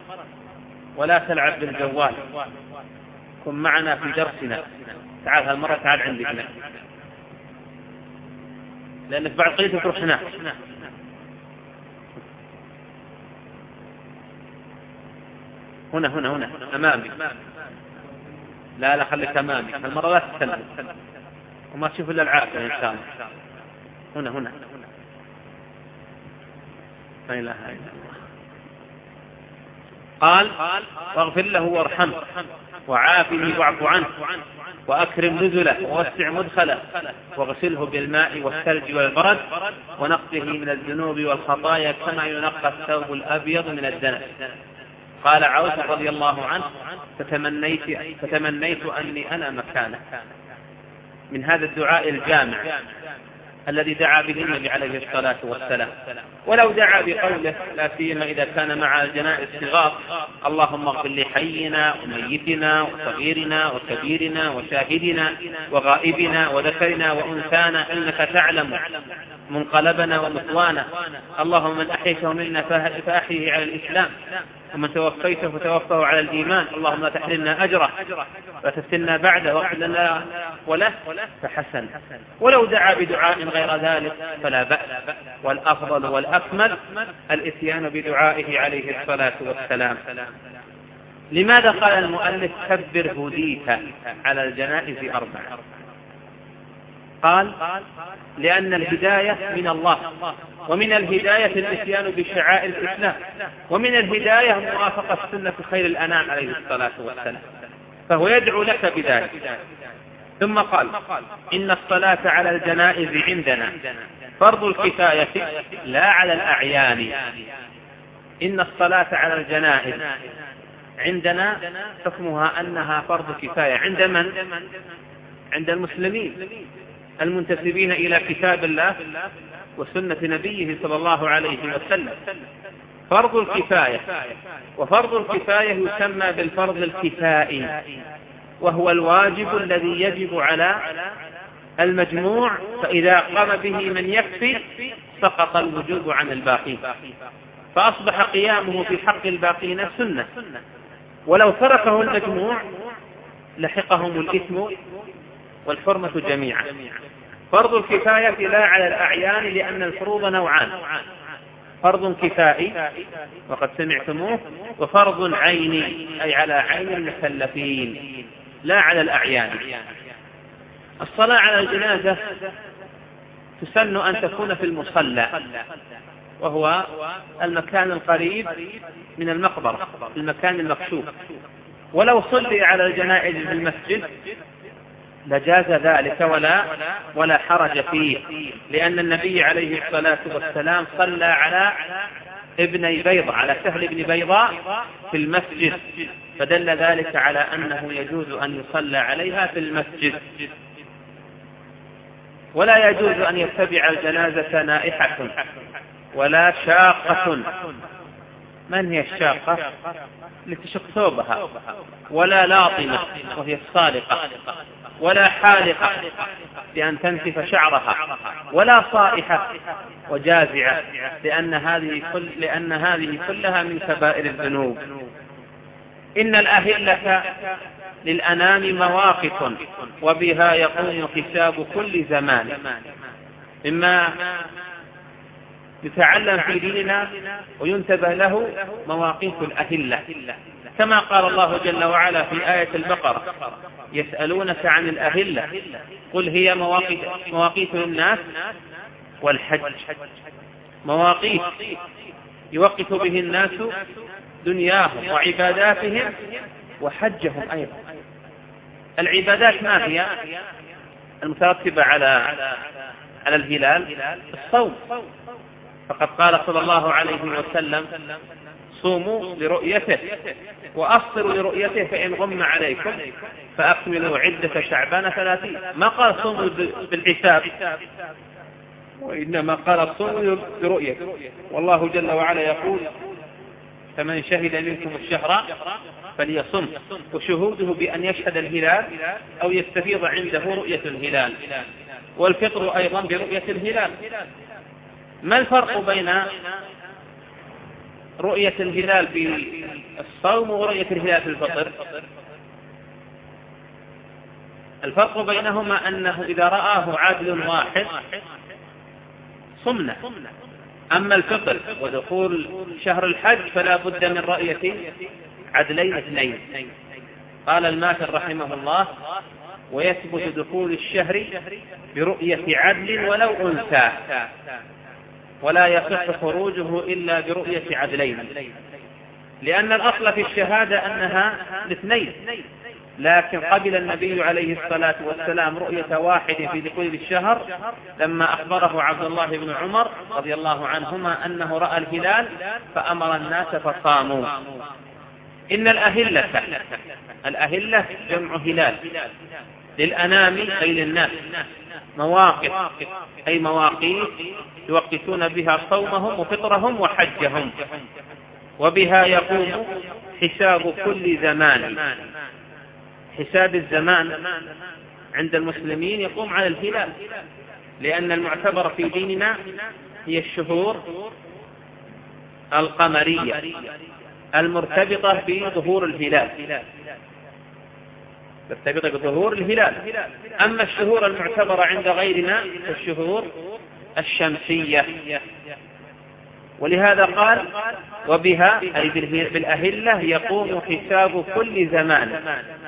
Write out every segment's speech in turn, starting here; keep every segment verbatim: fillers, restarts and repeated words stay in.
ولا تلعب بالجوال، كن معنا في درسنا، تعال هالمرة تعال عندي هنا، لأنك بعد قليل تروح هناك. هنا هنا هنا أمامي، لا لا خليك أمامي هالمرة، لا تستنى وما تشوف إلا العافية إن شاء الله. هنا هنا لا إله إلا الله. قال واغفر له وارحمه وعافه واعف عنه وأكرم نزله ووسع مدخله واغسله بالماء والثلج والبرد ونقه من الذنوب والخطايا كما ينقى الثوب الأبيض من الدنس. قال عوف رضي الله عنه فتمنيت, فتمنيت أني أنا مكانه. من هذا الدعاء الجامع الذي دعا به النبي عليه الصلاة والسلام، ولو دعا بقوله لا سيما إذا كان مع الجنائز صغار: اللهم اغفر لحينا وميتنا وصغيرنا وكبيرنا وشاهدنا وغائبنا وذكرنا وأنثانا إنك تعلم منقلبنا ومثوانا، اللهم من أحيته منا فأحيه على الإسلام ومن توفيته فتوفه على الإيمان، اللهم لا تحرمنا أجره وتفتنا بعده واغفر لنا وله، فحسن. ولو دعا بدعاء غير ذلك فلا بأس، والأفضل والأكمل الإتيان بدعائه عليه الصلاة والسلام. لماذا قال المؤلف كبر هديت على الجنائز أربعة؟ قال لأن الهداية من الله، ومن الهداية الإتيان بشعائر الإسلام، ومن الهداية موافقة سنة خير الأنام عليه الصلاة والسلام، فهو يدعو لك بذلك. ثم قال إن الصلاة على الجنائز عندنا فرض الكفاية لا على الأعيان. إن الصلاة على الجنائز عندنا حكمها أنها فرض كفاية. عند من؟ عند المسلمين المنتسبين إلى كتاب الله وسنة نبيه صلى الله عليه وسلم. فرض الكفاية، وفرض الكفاية يسمى بالفرض الكفائي، وهو الواجب الذي يجب على المجموع، فإذا قام به من يكفي سقط الوجوب عن الباقين، فأصبح قيامه في حق الباقين سنة، ولو تركه المجموع لحقهم الإثم والحرمة جميعا. فرض الكفاية لا على الأعيان، لأن الفروض نوعان: فرض كفائي وقد سمعتموه، وفرض عيني أي على عين المكلفين لا على الأعيان. الصلاة على الجنازة تسن أن تكون في المصلى، وهو المكان القريب من المقبرة، المكان المكشوف. ولو صلي على الجنائز في المسجد لجاز ذلك ولا ولا حرج فيه، لأن النبي عليه الصلاة والسلام صلى على ابن بيضاء، على سهل بن بيضاء في المسجد، فدل ذلك على أنه يجوز أن يصلى عليها في المسجد. ولا يجوز أن يتبع الجنازة نائحة ولا شاقة. من هي الشاقة؟ لتشق ثوبها. ولا لاطمة وهي الصالقة. ولا حالقة لأن تنسف شعرها. ولا صائحة وجازعة لأن هذه, كل لأن هذه كلها من كبائر الذنوب. إن الأهلة للأنام مواقف وبها يقوم حساب كل زمان. إما يتعلم في ديننا وينتبه له مواقيت الأهلة، كما قال الله جل وعلا في آية البقرة: يسألونك عن الأهلة قل هي مواقيت, مواقيت للناس والحج. مواقيت يوقف به الناس دنياهم وعباداتهم وحجهم أيضا. العبادات ما هي المترتبة على على الهلال؟ الصوم، فقد قال صلى الله عليه وسلم: صوموا لرؤيته وأفطروا لرؤيته فإن غم عليكم فأكملوا عدة شعبان ثلاثين. ما قال صوموا بالحساب، وإنما قال صوموا لرؤيته. والله جل وعلا يقول: فمن شهد منكم الشهر فليصم، وشهوده بأن يشهد الهلال أو يستفيض عنده رؤية الهلال، والفطر أيضا برؤية الهلال. ما الفرق بين رؤية الهلال الصوم ورؤية الهلال في الفطر الفرق بينهما أنه إذا رآه عادل واحد صمنا، أما الفطر ودخول شهر الحج فلا بد من رؤية عدلين اثنين. قال الماثل رحمه الله: ويثبت دخول الشهر برؤية عدل ولو أنثى، ولا يصح خروجه إلا برؤية عدلين، لأن الأصل في الشهادة أنها الاثنين، لكن قبل النبي عليه الصلاة والسلام رؤية واحد في دخول الشهر لما أخبره عبد الله بن عمر رضي الله عنهما أنه رأى الهلال فأمر الناس فصاموا. إن الأهلة الأهلة جمع هلال، للأنام أي للناس، مواقف أي مواقيت يوقتون بها صومهم وفطرهم وحجهم، وبها يقوم حساب كل زمان. حساب الزمان عند المسلمين يقوم على الهلال، لأن المعتبر في ديننا هي الشهور القمرية المرتبطة بظهور الهلال، مرتبطة بظهور الهلال. أما الشهور المعتبرة عند غيرنا فالشهور الشمسية. ولهذا قال: وبها أي بالأهلة يقوم حساب كل زمان،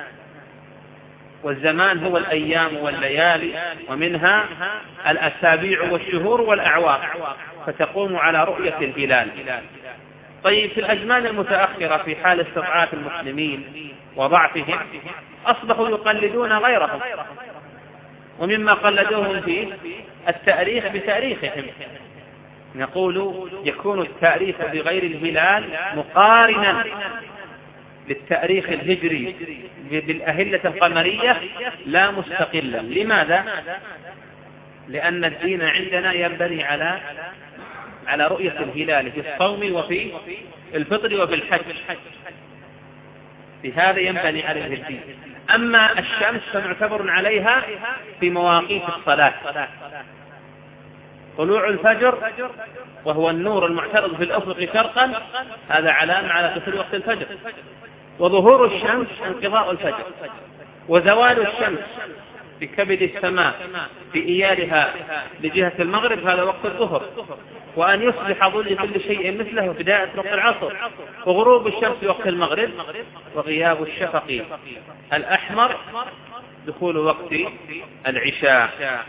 والزمان هو الأيام والليالي، ومنها الأسابيع والشهور والأعوام، فتقوم على رؤية الهلال. طيب، في الأزمان المتأخرة في حال استضعاف المسلمين وضعفهم أصبحوا يقلدون غيرهم، ومما قلدوهم فيه التاريخ بتاريخهم. نقول يكون التاريخ بغير الهلال مقارنا للتاريخ الهجري بالأهلة القمرية لا مستقلا. لماذا؟ لأن الدين عندنا ينبني على على رؤية الهلال في الصوم وفي الفطر وفي الحج، بهذا ينبني عليه الدين. أما الشمس فمعتبر عليها في مواقيت الصلاة. طلوع الفجر وهو النور المعترض في الأفق شرقا هذا علامة على دخول وقت الفجر، وظهور الشمس انقضاء الفجر، وزوال الشمس في كبد السماء في إيالها لجهة المغرب هذا وقت الظهر، وأن يصبح ظل كل شيء مثله بداية وقت العصر، وغروب الشمس وقت المغرب، وغياب الشفق الأحمر دخول وقت العشاء.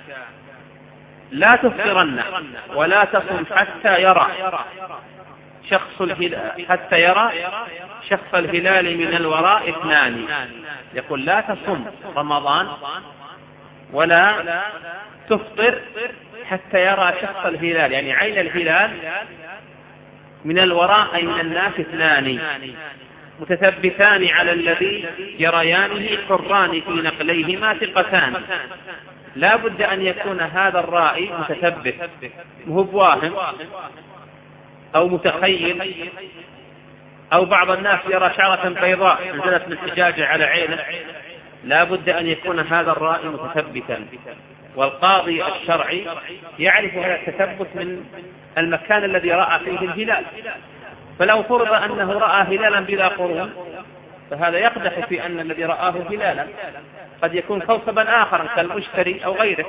لا تفطرن ولا تصم حتى يرى شخص الهلال حتى يرى شخص الهلال من الوراء اثنان. يقول: لا تصم رمضان ولا تفطر حتى يرى شخص الهلال، يعني عين الهلال من الوراء أي من الناس اثنان متثبتان على الذي يريانه حران في نقليهما ثقتان. لا بد أن يكون هذا الرائي متثبت، مو بواهم أو متخيل، أو بعض الناس يرى شعرة بيضاء نزلت من حجاجة على عينه. لا بد أن يكون هذا الرائي متثبتا، والقاضي الشرعي يعرف هذا التثبت من المكان الذي رأى فيه الهلال. فلو فرض أنه رأى هلالا بلا قرون فهذا يقدح في أن الذي رآه هلالا قد يكون كوكبا آخر كالمشتري أو غيره.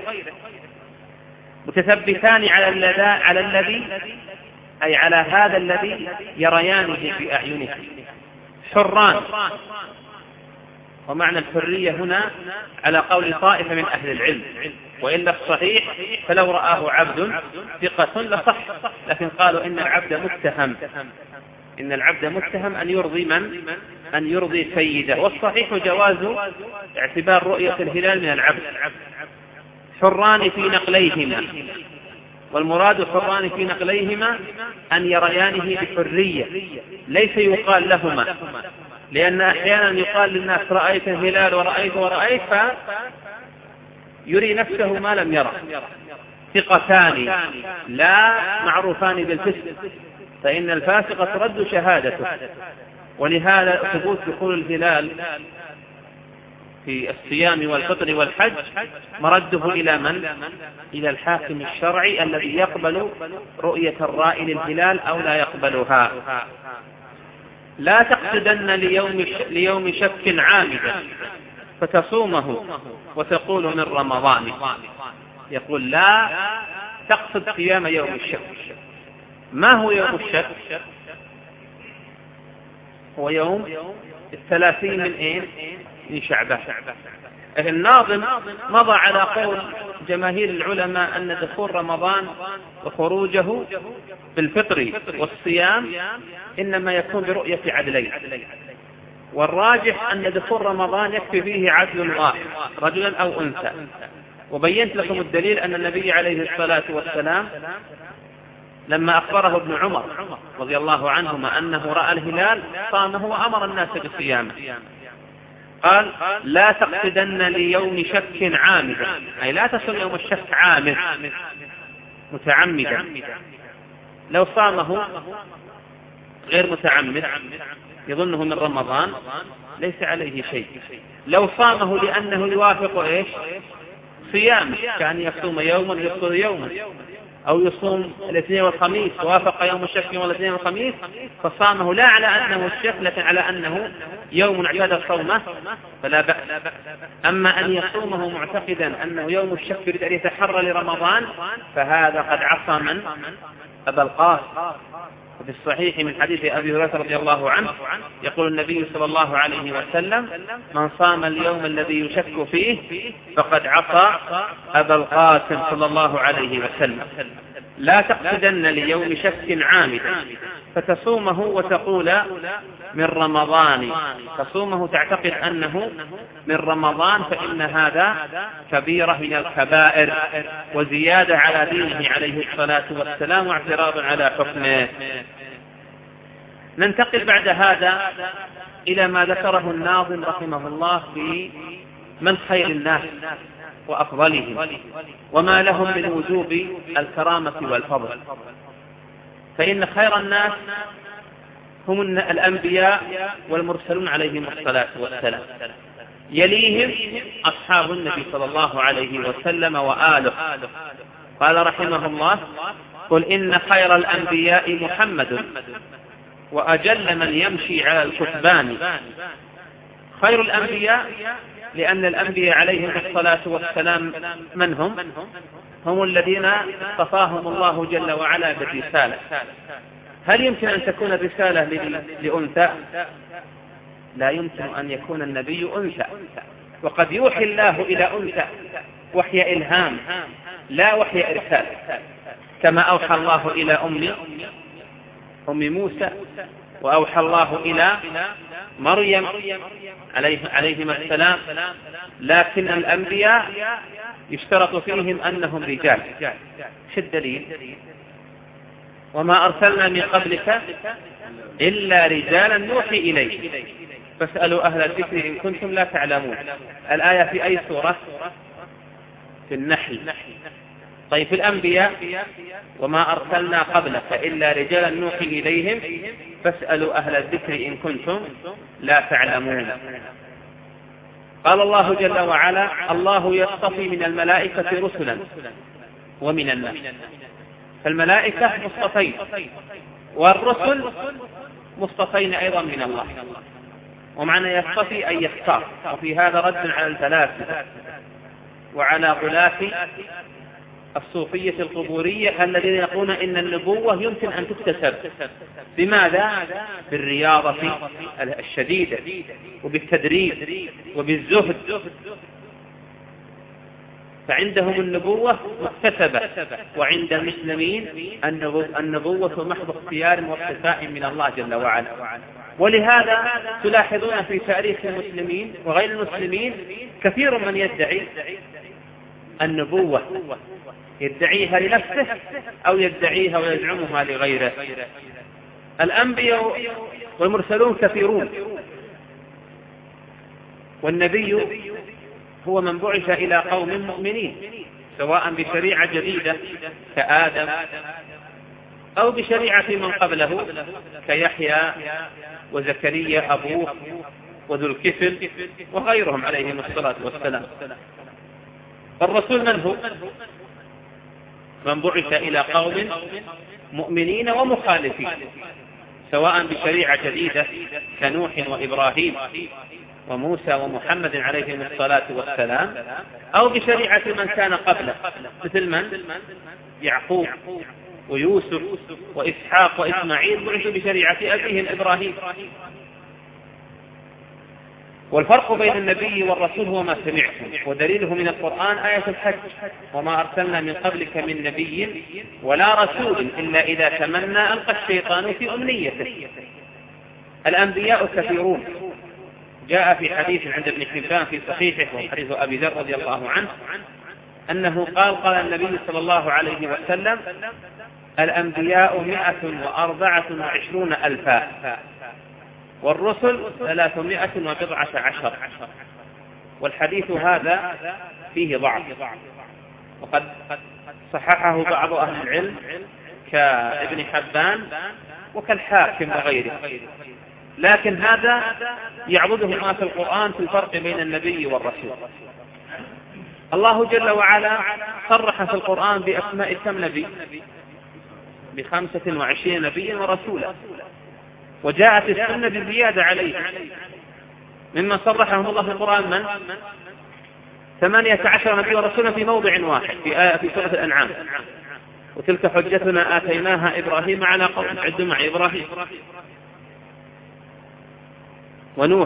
متثبتان على الذي على الذي أي على هذا الذي يريانه في أعينه، حران. ومعنى الحرية هنا على قول طائفة من أهل العلم، وإلا الصحيح فلو رآه عبد ثقة لصح، لكن قالوا إن العبد متهم إن العبد متهم أن يرضي من أن يرضي سيده، والصحيح جواز اعتبار رؤية الهلال من العبد. حران في نقليهما، والمراد حران في نقليهما أن يريانه بحرية، ليس يقال لهما، لأن أحيانا يقال للناس رأيت الهلال ورأيت ورأيت فيري نفسه ما لم يرى. ثقتان لا معروفان بالفسق، فإن الفاسق ترد شهادته. ولهذا ثبوت دخول الهلال في الصيام والفطر والحج مرده إلى من؟ إلى الحاكم الشرعي الذي يقبل رؤية الرائي للهلال أو لا يقبلها. لا تقصدن ليوم, ليوم شك عامدا فتصومه وتقول من رمضان. يقول لا تقصد صيام يوم الشك. ما هو يوم الشك؟ هو يوم الثلاثين من ايه؟ من شعبان. الناظم مضى على قول جماهير العلماء أن دخول رمضان وخروجه بالفطر والصيام إنما يكون برؤية عدلين، والراجح أن دخول رمضان يكفي فيه عدل واحد رجلا أو أنثى. وبينت لكم الدليل أن النبي عليه الصلاة والسلام لما أخبره ابن عمر رضي الله عنهما أنه رأى الهلال صامه وأمر الناس بصيامه. قال لا تقصدن ليوم شك عامدا، أي لا تصل يوم الشك عامد متعمدا. لو صامه غير متعمد يظنه من رمضان ليس عليه شيء. لو صامه لأنه يوافق إيش؟ صيام، كان يصوم يوما يفطر يوما، أو يصوم الاثنين والخميس وافق يوم الشك يوم الاثنين والخميس فصامه لا على أنه الشك لكن على أنه يوم اعتاد صومه فلا بأس. أما أن يصومه معتقدا أنه يوم الشك يريد أن يتحرى لرمضان فهذا قد عصى من؟ أبا القاسم. وفي الصحيح من حديث أبي هريرة رضي الله عنه يقول النبي صلى الله عليه وسلم من صام اليوم الذي يشك فيه فقد عصى أبا القاسم صلى الله عليه وسلم. لا تقصدن ليوم شك عامدا فتصومه وتقول من رمضان. تصومه تعتقد أنه من رمضان، فإن هذا كبيرة من الكبائر وزيادة على دينه عليه الصلاة والسلام واعتراض على حكمه. ننتقل بعد هذا إلى ما ذكره الناظم رحمه الله في من خير الناس وأفضلهم وما لهم من وجوب الكرامة والفضل. فإن خير الناس هم الأنبياء والمرسلون عليهم الصلاة والسلام، يليهم أصحاب النبي صلى الله عليه وسلم وآله. قال رحمه الله قل إن خير الأنبياء محمد وأجل من يمشي على الكتبان. خير الأنبياء لأن الأنبياء عليهم الصلاة والسلام من هم؟ هم الذين اصطفاهم الله جل وعلا بالرسالة. هل يمكن أن تكون الرسالة لأنثى؟ لا يمكن أن يكون النبي أنثى، وقد يوحي الله إلى أنثى وحي إلهام لا وحي إرسال، كما أوحى الله إلى أم أم موسى وأوحى الله إلى مريم عليهما السلام. لكن الأنبياء يشترط فيهم أنهم رجال. شو الدليل؟ وما أرسلنا من قبلك إلا رجالا نوحي إليه فاسألوا أهل الذكر إن كنتم لا تعلمون. الآية في أي سورة؟ في النحل. طيب في الأنبياء وما أرسلنا قبلك إلا رجالا نوحي إليهم فاسألوا أهل الذكر إن كنتم لا تعلمون. قال الله جل وعلا الله يصطفي من الملائكة رسلا ومن الناس. فالملائكة مصطفين والرسل مصطفين أيضا من الله. ومعنى يصطفي أن يختار. وفي هذا رد على الفلاسفة وعلى غلاة الصوفية القبورية الذين يقولون إن النبوة يمكن أن تكتسب. بماذا؟ بالرياضة الشديدة وبالتدريب وبالزهد. فعندهم النبوة مكتسبة، وعند المسلمين النبوة محض اختيار واصطفاء من الله جل وعلا. ولهذا تلاحظون في تاريخ المسلمين وغير المسلمين كثير من يدعي النبوة، يدعيها لنفسه أو يدعيها ويزعمها لغيره. الأنبياء والمرسلون كثيرون، والنبي هو من بعث إلى قوم مؤمنين سواء بشريعة جديدة كآدم أو بشريعة من قبله كيحيى وزكريا أبوه وذو الكفل وغيرهم عليهم الصلاة والسلام. الرسول من هو؟ من بعث إلى قوم مؤمنين ومخالفين سواء بشريعة جديدة كنوح وإبراهيم وموسى ومحمد عليهم الصلاة والسلام، أو بشريعة من كان قبله مثل من؟ يعقوب ويوسف وإسحاق وإسماعيل بعثوا بشريعة أبيهم إبراهيم. والفرق بين النبي والرسول هو ما سمعتم، ودليله من القرآن آية الحج: وما أرسلنا من قبلك من نبي ولا رسول إلا إذا تمنى ألقى الشيطان في أمنيته. الأنبياء كثيرون، جاء في حديث عند ابن حبان في صحيحه وحديث أبي ذر رضي الله عنه أنه قال قال النبي صلى الله عليه وسلم: الأنبياء مئة وأربعة وعشرون ألفا، والرسل ثلاثمائة وبضعة عشر. والحديث هذا فيه ضعف، وقد صححه بعض أهل العلم كابن حبان وكالحاكم وغيره، لكن هذا يعضده ما في القرآن في الفرق بين النبي والرسول. الله جل وعلا صرح في القرآن بأسماء كم نبي؟ بخمسة وعشرين نبيا ورسولا، وجاءت السنة بزيادة عليه. مما صرحهم الله في القرآن من؟ ثمانية عشر نبي ورسولا في موضع واحد في آية في سورة الأنعام: وتلك حجتنا آتيناها إبراهيم على قوم. عد مع إبراهيم ونوح.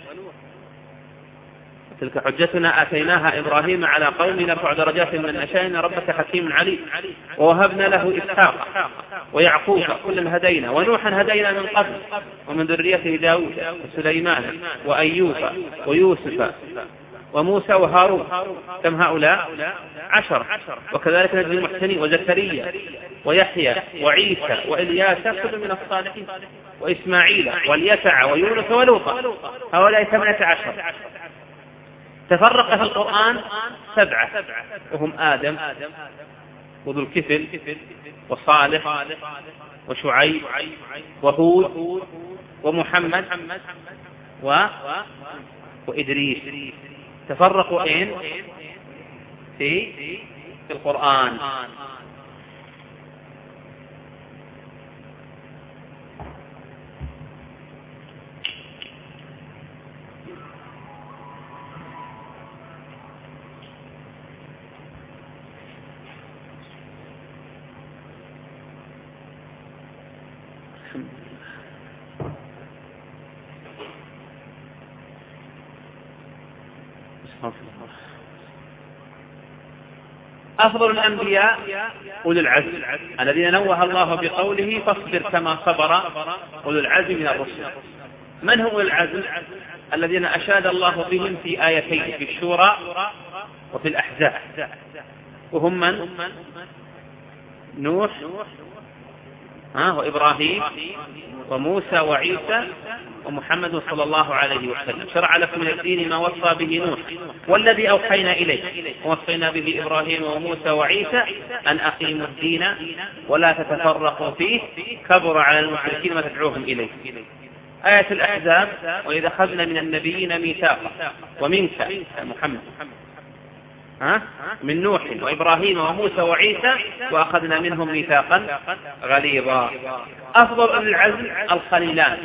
تلك حجتنا آتيناها إبراهيم على قوم نرفع درجات من نشاء إن ربك حكيم عليم. ووهبنا له إسحاق ويعقوب كلا هدينا، ونوحا هدينا من قبل ومن ذريته داود وسليمان وأيوب ويوسف وموسى وهارون. كم هؤلاء؟ عشر. وكذلك نجزي المحسنين: وزكريا ويحيى وعيسى وإلياس كل من الصالحين، وإسماعيل واليسع ويونس ولوطا. هؤلاء ثمانية عشر. تفرق في القرآن سبعة، وهم آدم وذو الكفل وصالح وشعيب وهود ومحمد و... وإدريس. تفرقوا أين؟ في في القرآن. أفضل الأنبياء أولو العزم الذين نوه الله بقوله: فاصبر كما صبر أولو العزم من الرسل. من هم أولو العزم؟ الذين أشاد الله بهم في آيتين، في الشورى وفي الأحزاب، وهم من؟ نوح ها وإبراهيم وموسى وعيسى ومحمد صلى الله عليه وسلم. شرع لكم من الدين ما وصى به نوح والذي أوحينا إليه ووصينا به إبراهيم وموسى وعيسى أن أقيموا الدين ولا تتفرقوا فيه كبر على المشركين ما تدعوهم إليه. آية الأحزاب: وإذا أخذنا من النبيين ميثاقا ومنك محمد ها من نوح وإبراهيم وموسى وعيسى وأخذنا منهم ميثاقا غليظا. أفضل أولي العزم الخليلان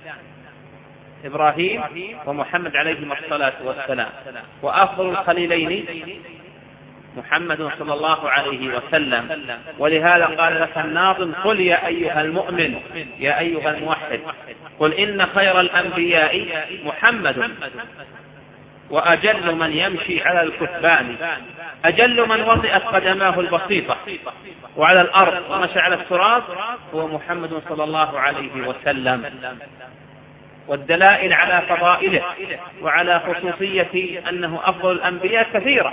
إبراهيم ومحمد عليهم الصلاة والسلام. وأفضل الخليلين محمد صلى الله عليه وسلم. ولهذا قال لك الناظم: قل يا أيها المؤمن يا أيها الموحد، قل إن خير الأنبياء محمد، وأجل من يمشي على الكثبان، أجل من وطئت قدماه البسيطة وعلى الأرض ومشى على التراب هو محمد صلى الله عليه وسلم. والدلائل على فضائله وعلى خصوصية أنه أفضل الأنبياء كثيرة.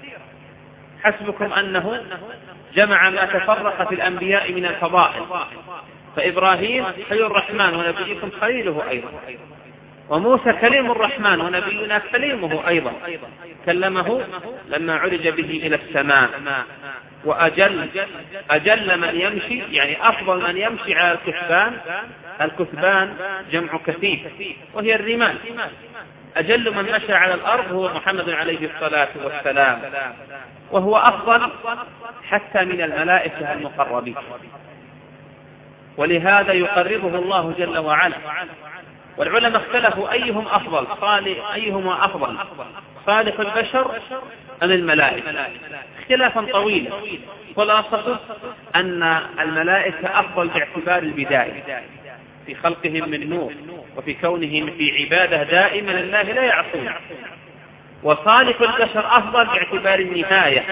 حسبكم أنه جمع ما تفرق في الأنبياء من الفضائل، فإبراهيم خليل الرحمن ونبيكم خليله أيضا، وموسى كليم الرحمن ونبينا كليمه أيضا، كلمه لما عرج به إلى السماء. وأجل أجل من يمشي يعني أفضل من يمشي على الكثبان. الكثبان جمع كثيب وهي الرمال. أجل من مشى على الأرض هو محمد عليه الصلاة والسلام، وهو أفضل حتى من الملائكة المقربين. ولهذا يقربه الله جل وعلا. والعلماء اختلفوا أيهم أفضل صالح أيهما أفضل صالح البشر أم الملائكة، اختلافا طويلا. خلاصته أن الملائكة أفضل باعتبار البداية في خلقهم من نور وفي كونهم في عبادة دائما لله لا يعصون، وصالح البشر أفضل باعتبار النهاية،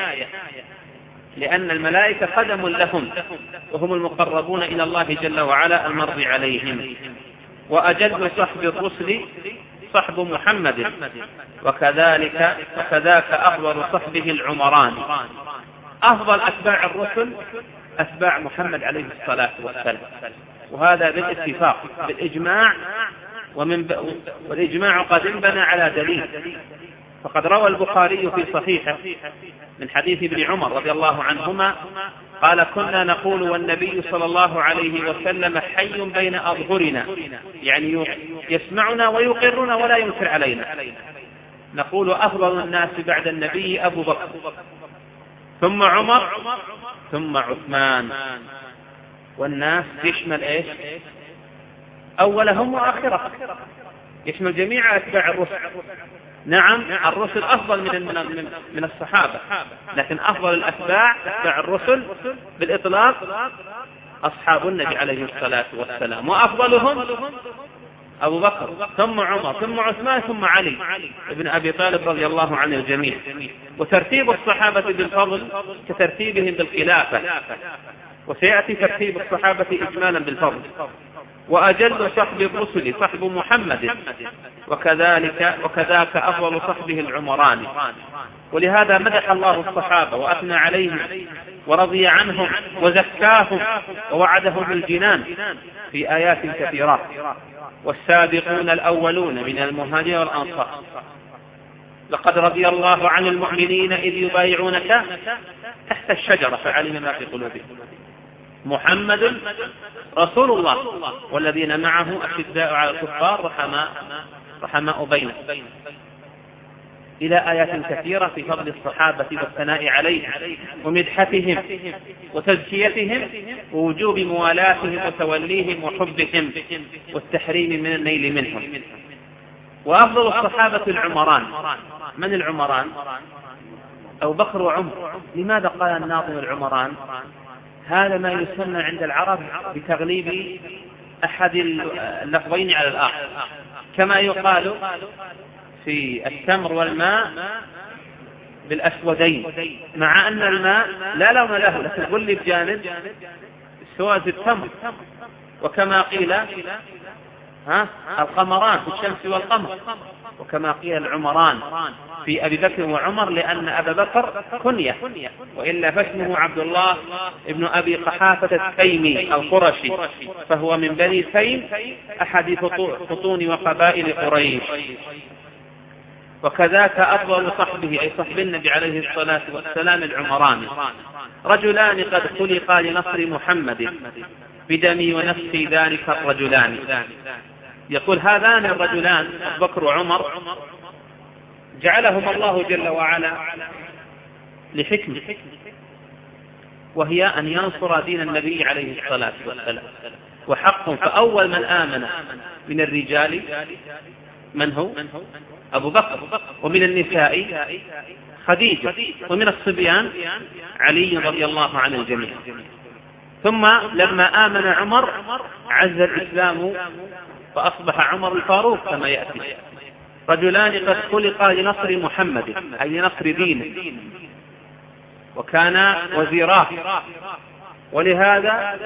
لأن الملائكة قدم لهم وهم المقربون إلى الله جل وعلا المرضي عليهم. وأجل صحب الرسل صحب محمد، وكذلك وكذاك أفضل صحبه العمران. أفضل أتباع الرسل أتباع محمد عليه الصلاة والسلام، وهذا بالاتفاق بالإجماع، ومن ب... والإجماع قد انبنى على دليل. فقد روى البخاري في صحيحه من حديث ابن عمر رضي الله عنهما قال: كنا نقول والنبي صلى الله عليه وسلم حي بين أظهرنا، يعني يسمعنا ويقرنا ولا ينكر علينا. نقول: أفضل الناس بعد النبي أبو بكر، ثم عمر، ثم عثمان. والناس يشمل إيش؟ أولهم وآخرهم، يشمل جميع أتباع الرسل. نعم، الرسل أفضل من من من الصحابة، لكن أفضل الأتباع أتباع الرسل بالإطلاق أصحاب النبي عليه الصلاة والسلام، وأفضلهم أبو بكر، ثم عمر، ثم عثمان، ثم علي ابن أبي طالب رضي الله عن الجميع. وترتيب الصحابة بالفضل كترتيبهم بالخلافة، وسيأتي ترتيب الصحابة إجمالا بالفضل. وأجل صحب الرسل صحب محمد، وكذلك وكذاك أفضل صحبه العمران. ولهذا مدح الله الصحابة وأثنى عليهم ورضي عنهم وزكاهم ووعدهم بالجنان في آيات كثيرات. والسابقون الأولون من المهاجرين والأنصار لقد رضي الله عن المؤمنين إذ يبايعونك تحت الشجرة فعلم ما في قلوبهم. محمد رسول الله والذين معه أشداء على الكفار رحماء رحماء بينهم، إلى آيات كثيرة في فضل الصحابة والثناء عليهم ومدحتهم وتزكيتهم ووجوب موالاتهم وتوليهم وحبهم والتحريم من النيل منهم. وأفضل الصحابة العمران. من العمران؟ أبو بكر وعمر. لماذا قال الناظم العمران؟ هذا ما يسمى عند العرب بتغليب أحد اللفظين على الآخر، كما يقال في التمر والماء بالأسودين، مع أن الماء لا لون له لكن غلب جانب سواز التمر. وكما قيل ها القمران في الشمس والقمر، وكما قيل العمران في أبي بكر وعمر، لأن أبا بكر كنية، وإلا فاسمه عبد الله ابن أبي قحافة التيمي القرشي، فهو من بني تيم أحد فطون وقبائل قريش. وكذاك أفضل صحبه أي صحب النبي عليه الصلاة والسلام العمران. رجلان قد خلقا لنصر محمد بدمي ونفسي ذلك الرجلان. يقول هذان الرجلان أبو بكر وعمر جعلهم الله جل وعلا لحكمة، وهي أن ينصر دين النبي عليه الصلاة والسلام. وحق فأول من آمن من الرجال من هو؟ أبو بكر، ومن النساء خديجة، ومن الصبيان علي رضي الله عن الجميع. ثم لما آمن عمر عز الإسلام فأصبح عمر الفاروق كما يأتي. رجلان قد خلقا لنصر محمد أي لنصر دينه، وكان وزيراه. ولهذا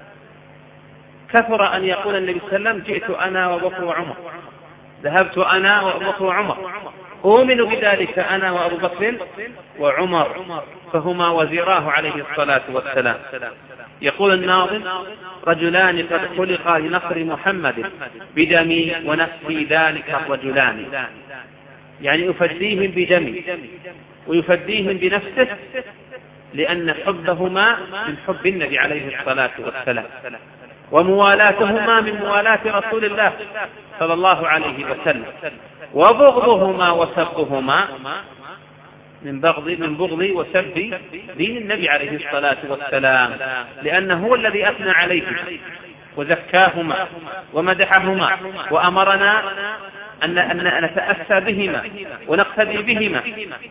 كثر أن يقول النبي صلى الله عليه وسلم جئت أنا وأبو وعمر، ذهبت أنا وأبو وعمر، أؤمن بذلك أنا وأبو بكر وعمر، فهما وزيراه عليه الصلاة والسلام. يقول الناظم رجلان قد خلقا لنصر محمد بدمي ونفسي ذلك الرجلان، يعني يفديهم بدمي ويفديهم بنفسه، لأن حبهما من حب النبي عليه الصلاة والسلام، وموالاتهما من موالاة رسول الله صلى الله عليه وسلم، وبغضهما وسبهما من بغض من بغض وسب دين النبي عليه الصلاة والسلام، لأنه هو الذي أثنى عليهم وزكاهما ومدحهما وأمرنا أن أن نتأسى بهما ونقتدي بهما.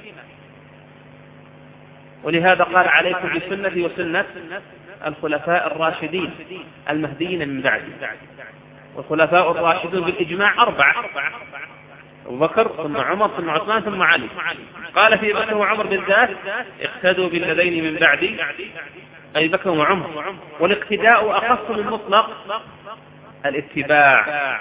ولهذا قال عليكم بسنتي وسنة الخلفاء الراشدين المهديين من بعدي. والخلفاء الراشدون بالإجماع أربعة: أبو بكر ثم عمر ثم عثمان ثم علي. قال في بكر وعمر بالذات: اقتدوا بالذين من بعدي، أي بكر وعمر. والاقتداء أخص من مطلق الاتباع،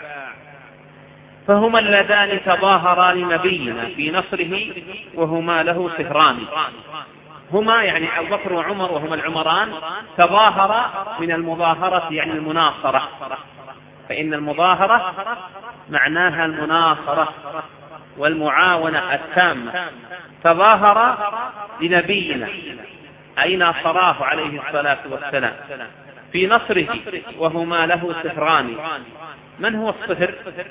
فهما اللذان تظاهران نبينا في نصره وهما له سهران. هما يعني أبو بكر وعمر وهما العمران تظاهرا من المظاهرة يعني المناصرة، فإن المظاهرة معناها المناصرة والمعاونة التامة. تظاهر لنبينا أي ناصراه عليه الصلاة والسلام في نصره وهما له سهران. من هو الصهر؟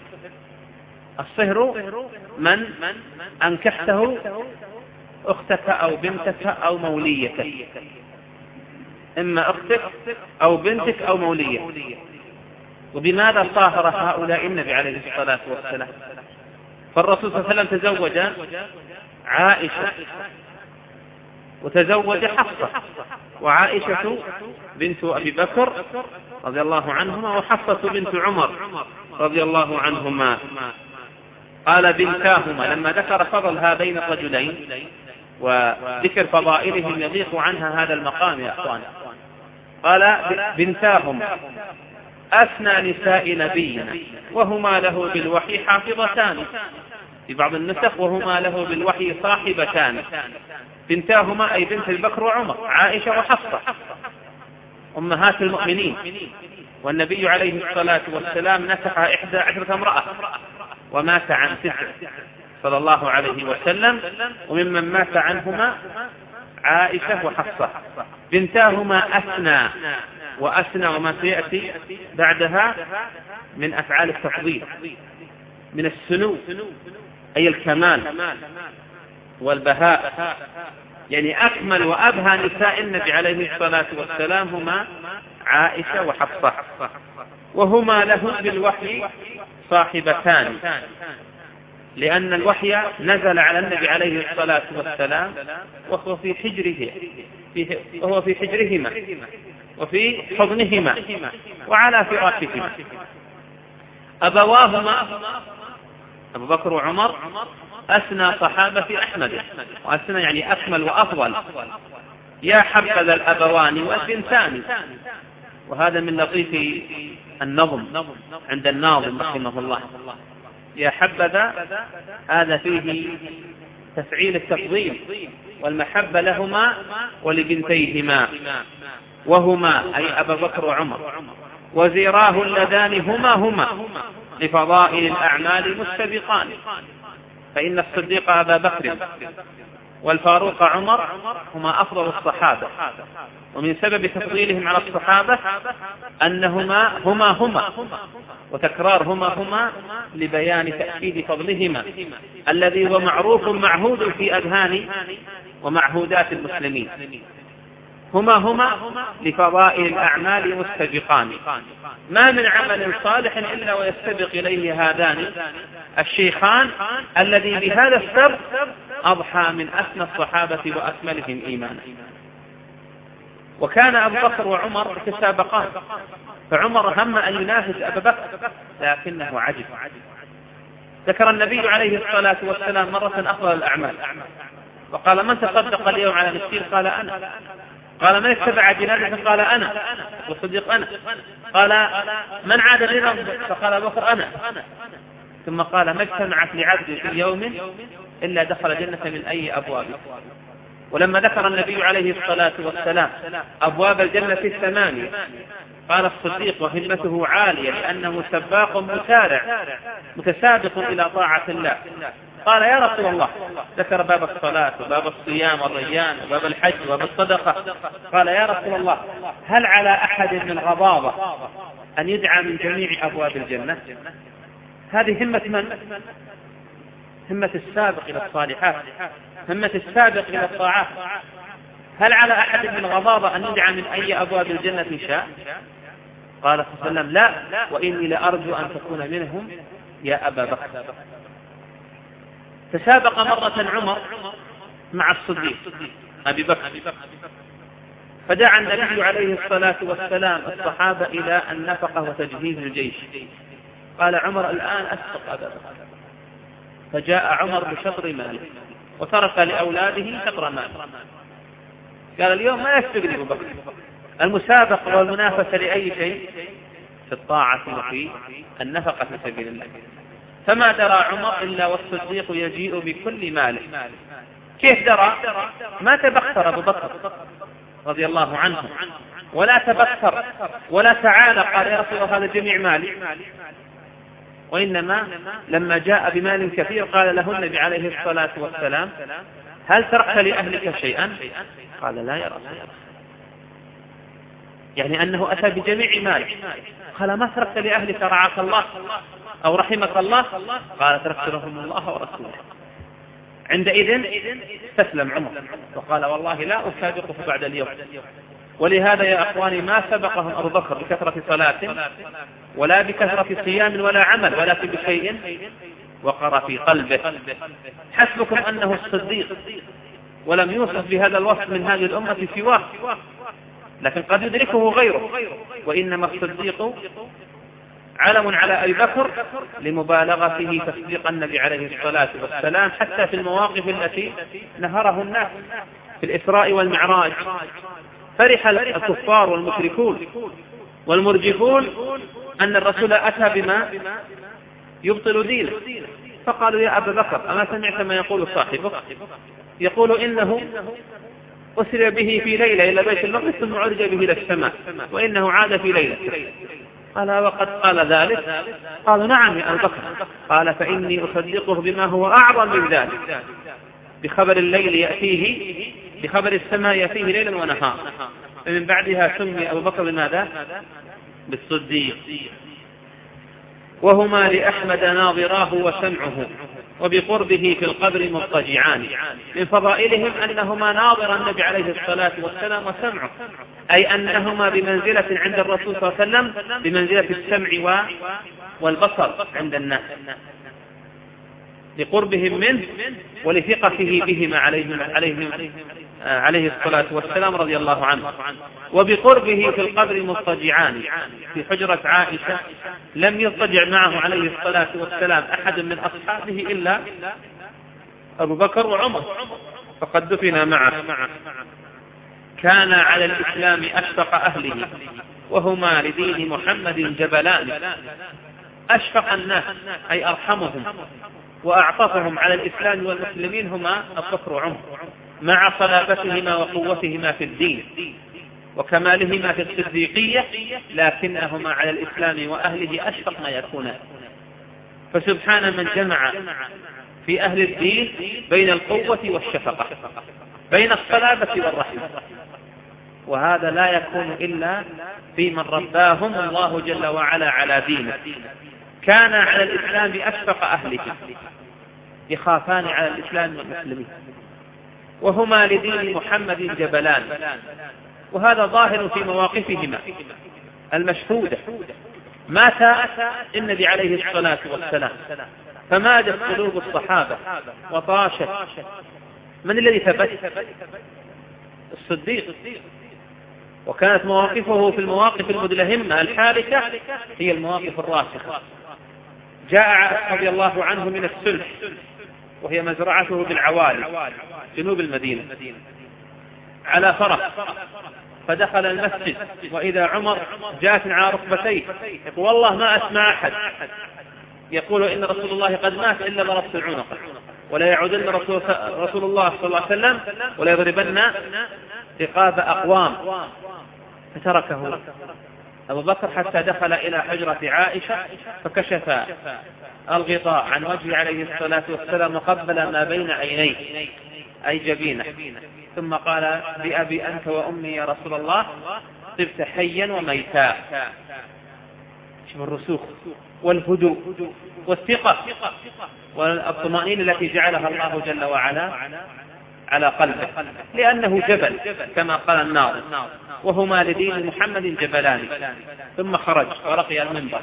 الصهر من أنكحته أختك أو بنتك أو موليتك، إما أختك أو بنتك أو مولية. وبماذا صاهر هؤلاء النبي عليه الصلاة والسلام؟ فالرسول صلى الله عليه وسلم تزوج عائشة وتزوج حفصة، وعائشة بنت أبي بكر رضي الله عنهما وحفصة بنت عمر رضي الله عنهما. قال بنتاهما لما ذكر فضل هذين الرجلين وذكر فضائلهم يضيق عنها هذا المقام يا أخوان. قال بنتاهما أثنى نساء نبينا وهما له بالوحي حافظتان، في بعض النسخ وهما له بالوحي صاحبتان. بنتاهما أي بنت البكر وعمر، عائشة وحفصة أمهات المؤمنين. والنبي عليه الصلاة والسلام نسخ إحدى عشرة امرأة ومات عن تسع صلى الله عليه وسلم، وممن مات عنهما عائشة وحفصة. بنتاهما أثنى، وأثنى وما سيأتي بعدها من أفعال التفضيل من السنو أي الكمال والبهاء، يعني أكمل وأبهى نساء النبي عليه الصلاة والسلام هما عائشة وحفصة، وهما له بالوحي صاحبتان، لأن الوحي نزل على النبي عليه الصلاة والسلام وهو في حجره وهو في حجرهما وفي حضنهما وعلى فراشهما. أبواهما أبو بكر وعمر أثنى صحابة أحمد، وأثنى يعني أكمل وأفضل. يا حبذا الأبوان والبنتان، وهذا من لطيف النظم عند الناظم رحمه الله. يا حبذا هذا فيه تفعيل التفضيل والمحبة لهما ولبنتيهما، وهما أي أبا بكر وعمر، وزيراه اللذان هما هما لفضائل الأعمال مستبقان، فإن الصديق أبا بكر والفاروق عمر هما أفضل الصحابة، ومن سبب تفضيلهم على الصحابة أنهما هما هما، وتكرار هما هما لبيان تأكيد فضلهما الذي هو معروف معهود في أذهان ومعهودات المسلمين. هما هما لفضائل الأعمال مستبقان، ما من عمل صالح إلا ويستبق إليه هذان الشيخان الذي بهذا السبب أضحى من أثنى الصحابة وأكملهم إيمانا. وكان أبو بكر وعمر يتسابقان، فعمر هم أن ينافس أبا بكر لكنه عجز. ذكر النبي عليه الصلاة والسلام مرة أفضل الأعمال، وقال من تصدق اليوم على مسكين؟ قال أنا. قال من اتبع جنازة؟ قال أنا. والصديق أنا. قال من عاد لنا؟ فقال أبو بكر أنا. ثم قال ما اجتمعت لعبد في يوم إلا دخل جنة من أي أبواب. ولما ذكر النبي عليه الصلاة والسلام أبواب الجنة الثمانية قال الصديق وهمته عالية لأنه سباق مسارع متسابق إلى طاعة الله. قال يا رسول الله، ذكر باب الصلاة وباب الصيام والريان وباب الحج وباب الصدقة. قال يا رسول الله، هل على أحد من غضاضة أن يدعى من جميع أبواب الجنة؟ هذه همة من؟ همة السابق إلى الصالحات، همة السابق إلى الطاعات. هل على أحد من غضاضة أن يدعى من أي أبواب الجنة شاء؟ قال صلى الله عليه وسلم: لا، وإني لأرجو أن تكون منهم يا أبا بكر. تسابق مرة عمر مع الصديق أبي بكر، فدعا النبي عليه الصلاة والسلام الصحابة إلى النفقة وتجهيز الجيش. قال عمر: الآن أسبق أبا بكر. فجاء عمر بشطر ماله وترك لأولاده شطر ماله. قال: اليوم ما يسبقني أبو بكر. المسابقة والمنافسة لأي شيء؟ في الطاعة وفي النفقة في سبيل الله. فما درى عمر إلا والصديق يجيء بكل ماله. كيف درى؟ ما تبختر أبو بكر رضي الله عنه، ولا تبختر ولا تعالى قال: يا رسول الله هذا جميع مالي، وإنما لما جاء بمال كثير قال له النبي عليه الصلاة والسلام: هل تركت لأهلك شيئا؟ قال: لا يا رسول الله. يعني أنه أتى بجميع ماله. قال: ما تركت لأهلك رعاك الله أو رحمك الله؟ قال: تركت لهم الله ورسوله. عندئذ استسلم عمر وقال: والله لا أسابقه بعد اليوم. ولهذا يا أخواني ما سبقهم أبو بكر بكثرة صلاة ولا بكثرة صيام ولا عمل، ولكن بشيء وقر في قلبه. حسبكم أنه الصديق ولم يوصف بهذا الوصف من هذه الأمة سواه، لكن قد يدركه غيره. وإنما الصديق علم على أبي بكر لمبالغته تصديق النبي عليه الصلاة والسلام حتى في المواقف التي نهره الناس في الإسراء والمعراج. فرح الكفار والمشركون والمرجفون أن الرسول أتى بما يبطل دينه، فقالوا: يا أبا بكر أما سمعت ما يقول صاحبك؟ يقول إنه أسري به في ليلة إلى بيت المقدس ثم عرج به إلى السماء وإنه عاد في ليلة. قال: وقد قال ذلك؟ قالوا: نعم يا أبا بكر. قال: فإني أصدقه بما هو أعظم من ذلك، بخبر الليل يأتيه، بخبر السماء يأتيه ليلا ونهار. فمن بعدها سمي أبو بكر بماذا؟ بالصديق. وهما لأحمد ناظراه وسمعه، وبقربه في القبر مضطجعان. من فضائلهم أنهما ناظر النبي عليه الصلاة والسلام وسمعه، أي أنهما بمنزلة عند الرسول صلى الله عليه وسلم بمنزلة السمع والبصر عند الناس، لقربهم منه ولثقته بهما عليه, عليه, عليه الصلاة والسلام رضي الله عنه. وبقربه في القبر مضطجعان في حجرة عائشة، لم يضطجع معه عليه الصلاة والسلام أحد من أصحابه إلا أبو بكر وعمر، فقد دفن معه. كان على الإسلام أشفق أهله، وهما لدين محمد جبلان. أشفق الناس أي أرحمهم وأعطفهم على الإسلام والمسلمين هما أبو بكر وعمر، مع صلابتهما وقوتهما في الدين وكمالهما في الصديقية، لكنهما على الإسلام وأهله أشفق ما يكونان. فسبحان من جمع في أهل الدين بين القوة والشفقة، بين الصلابة والرحمة، وهذا لا يكون إلا في من رباهم الله جل وعلا على دينه. كان على الإسلام أشفق أهله، يخافان على الإسلام والمسلمين، وهما لدين محمد جبلان. وهذا ظاهر في مواقفهما المشهودة. مات النبي عليه الصلاة والسلام فمادت قلوب الصحابة وطاشت. من الذي ثبت؟ الصديق. وكانت مواقفه في المواقف المدلهمة الحارثة هي المواقف الراسخة. جاء رضي الله عنه من السلح، وهي مزرعته بالعوالي جنوب المدينة، على فرس، فدخل المسجد وإذا عمر جاءت على ركبتيه يقول: والله ما أسمع أحد يقول إن رسول الله قد مات إلا ضربت العنق، ولا يعودن رسول, رسول الله صلى الله عليه وسلم ولا يضربن رقاب أقوام. فتركه أبو بكر حتى دخل إلى حجرة عائشة فكشف الغطاء عن وجهه عليه الصلاة والسلام وقبل ما بين عينيه أي جبينه، ثم قال: بأبي أنت وأمي يا رصول الله، طبت حيا وميتا. الرسوخ والهدوء والثقة والطمأنينة التي جعلها الله جل وعلا على قلبه، لأنه جبل كما قال الناظم: وهما لدين محمد جبلان. ثم خرج ورقي المنبر،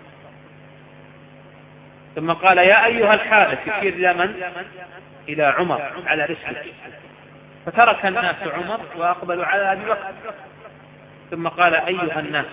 ثم قال: يا أيها الحارث، يشير إلى من؟ إلى عمر على رسله. فترك الناس عمر وأقبلوا على أبي بكر، ثم قال: أيها الناس،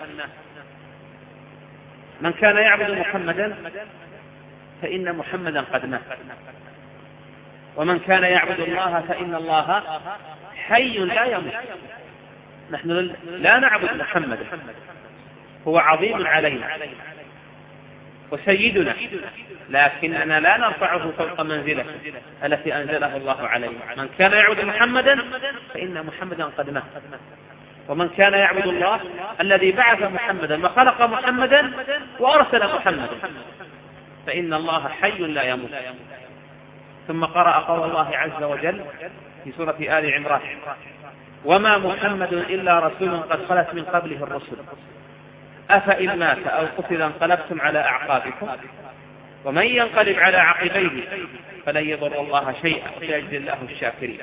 من كان يعبد محمدا فإن محمدا قد مات، ومن كان يعبد الله فإن الله حي لا يموت. نحن لا نعبد محمدا، هو عظيم علينا وسيدنا، لكننا لا نرفعه فوق منزله التي أنزله الله عليه. من كان يعبد محمدا فإن محمدا قد مات، ومن كان يعبد الله الذي بعث محمدا وخلق محمدا وأرسل محمدا فإن الله حي لا يموت. ثم قرأ قول الله عز وجل في سورة آل عمران: وما محمد إلا رسول قد خلت من قبله الرسل أفإن مات أو قتل انقلبتم على أعقابكم ومن ينقلب على عقبيه فلن يضر الله شيئا وسيجزي الله الشاكرين.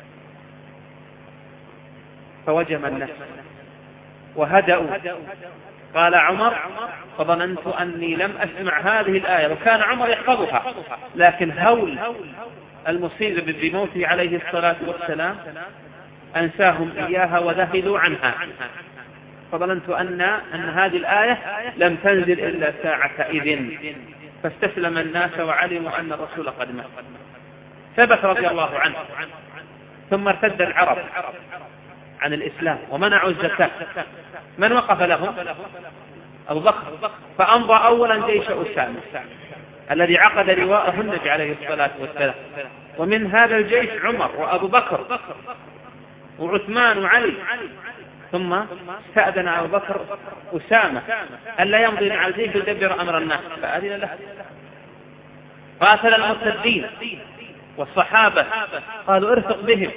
فوجم النفس وهدأوا. قال عمر: فظننت أني لم أسمع هذه الآية، وكان عمر يحفظها، لكن هول المصيبة بموته عليه الصلاة والسلام أنساهم إياها وذهلوا عنها. فظننت أن, أن هذه الآية لم تنزل إلا ساعة إذن، فاستسلم الناس وعلموا أن الرسول قد مات. ثبت رضي الله عنه. ثم ارتد العرب عن الإسلام ومنعوا الزكاة. من وقف لهم؟ أبو بكر. فأمضى أولا جيش أسامة الذي عقد لواءه النبي عليه الصلاة والسلام، ومن هذا الجيش عمر وأبو بكر وعثمان وعلي. ثم استأذن أبو بكر أسامة ألا يمضي مع الجيش يدبر أمر الناس، فأذن له. قاتل المرتدين والصحابة قالوا: ارفق بهم،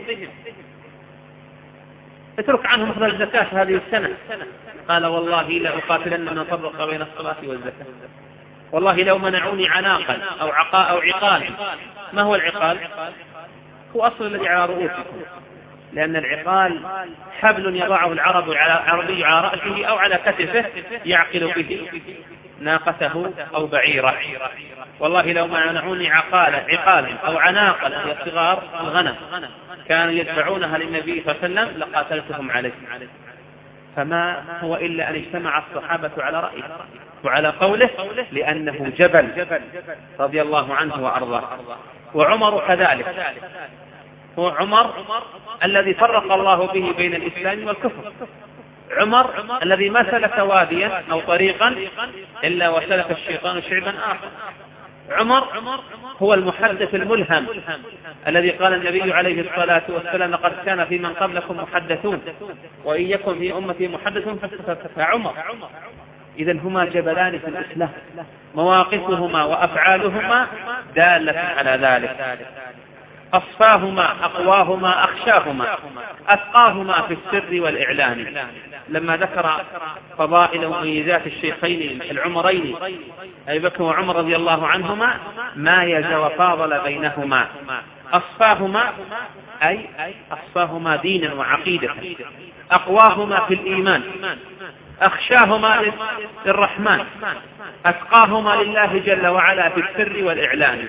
اترك عنهم أخذ الزكاة هذه السنة. قال: والله لا أقاتلن من فرق بين الصلاة والزكاة، والله لو منعوني عناقا أو عقاء أو عقال. ما هو العقال؟ هو أصل الذي على رؤوسكم، لأن العقال حبل يضعه العرب العربي على رأسه أو على كتفه يعقل به ناقته أو بعيره. والله لو منعوني عقالا عقالا أو عناقا هي صغار الغنم كانوا يدفعونها للنبي صلى الله عليه وسلم لقاتلتهم عليه. فما هو إلا أن اجتمع الصحابة على رأيه وعلى قوله، لأنه جبل رضي الله عنه وأرضاه. وعمر كذلك، هو عمر الذي فرق الله به بين الإسلام والكفر. عمر الذي ما سلك واديا أو طريقا إلا وسلك الشيطان شعبا آخر. عمر هو المحدث الملهم الذي قال النبي عليه الصلاة والسلام: لقد كان في من قبلكم محدثون وإن يكن في أمتي محدث فعمر. إذن هما جبلان في الإسلام، مواقفهما وأفعالهما دالة على ذلك. أصفاهما أقواهما أخشاهما أتقاهما في السر والإعلان. لما ذكر فضائل وميزات الشيخين العمرين أبي بكر وعمر رضي الله عنهما مايز وفاضل بينهما. أصفاهما أي أصفاهما دينا وعقيدة، أقواهما في الإيمان، أخشاهما للرحمن، أتقاهما لله جل وعلا في السر والإعلان.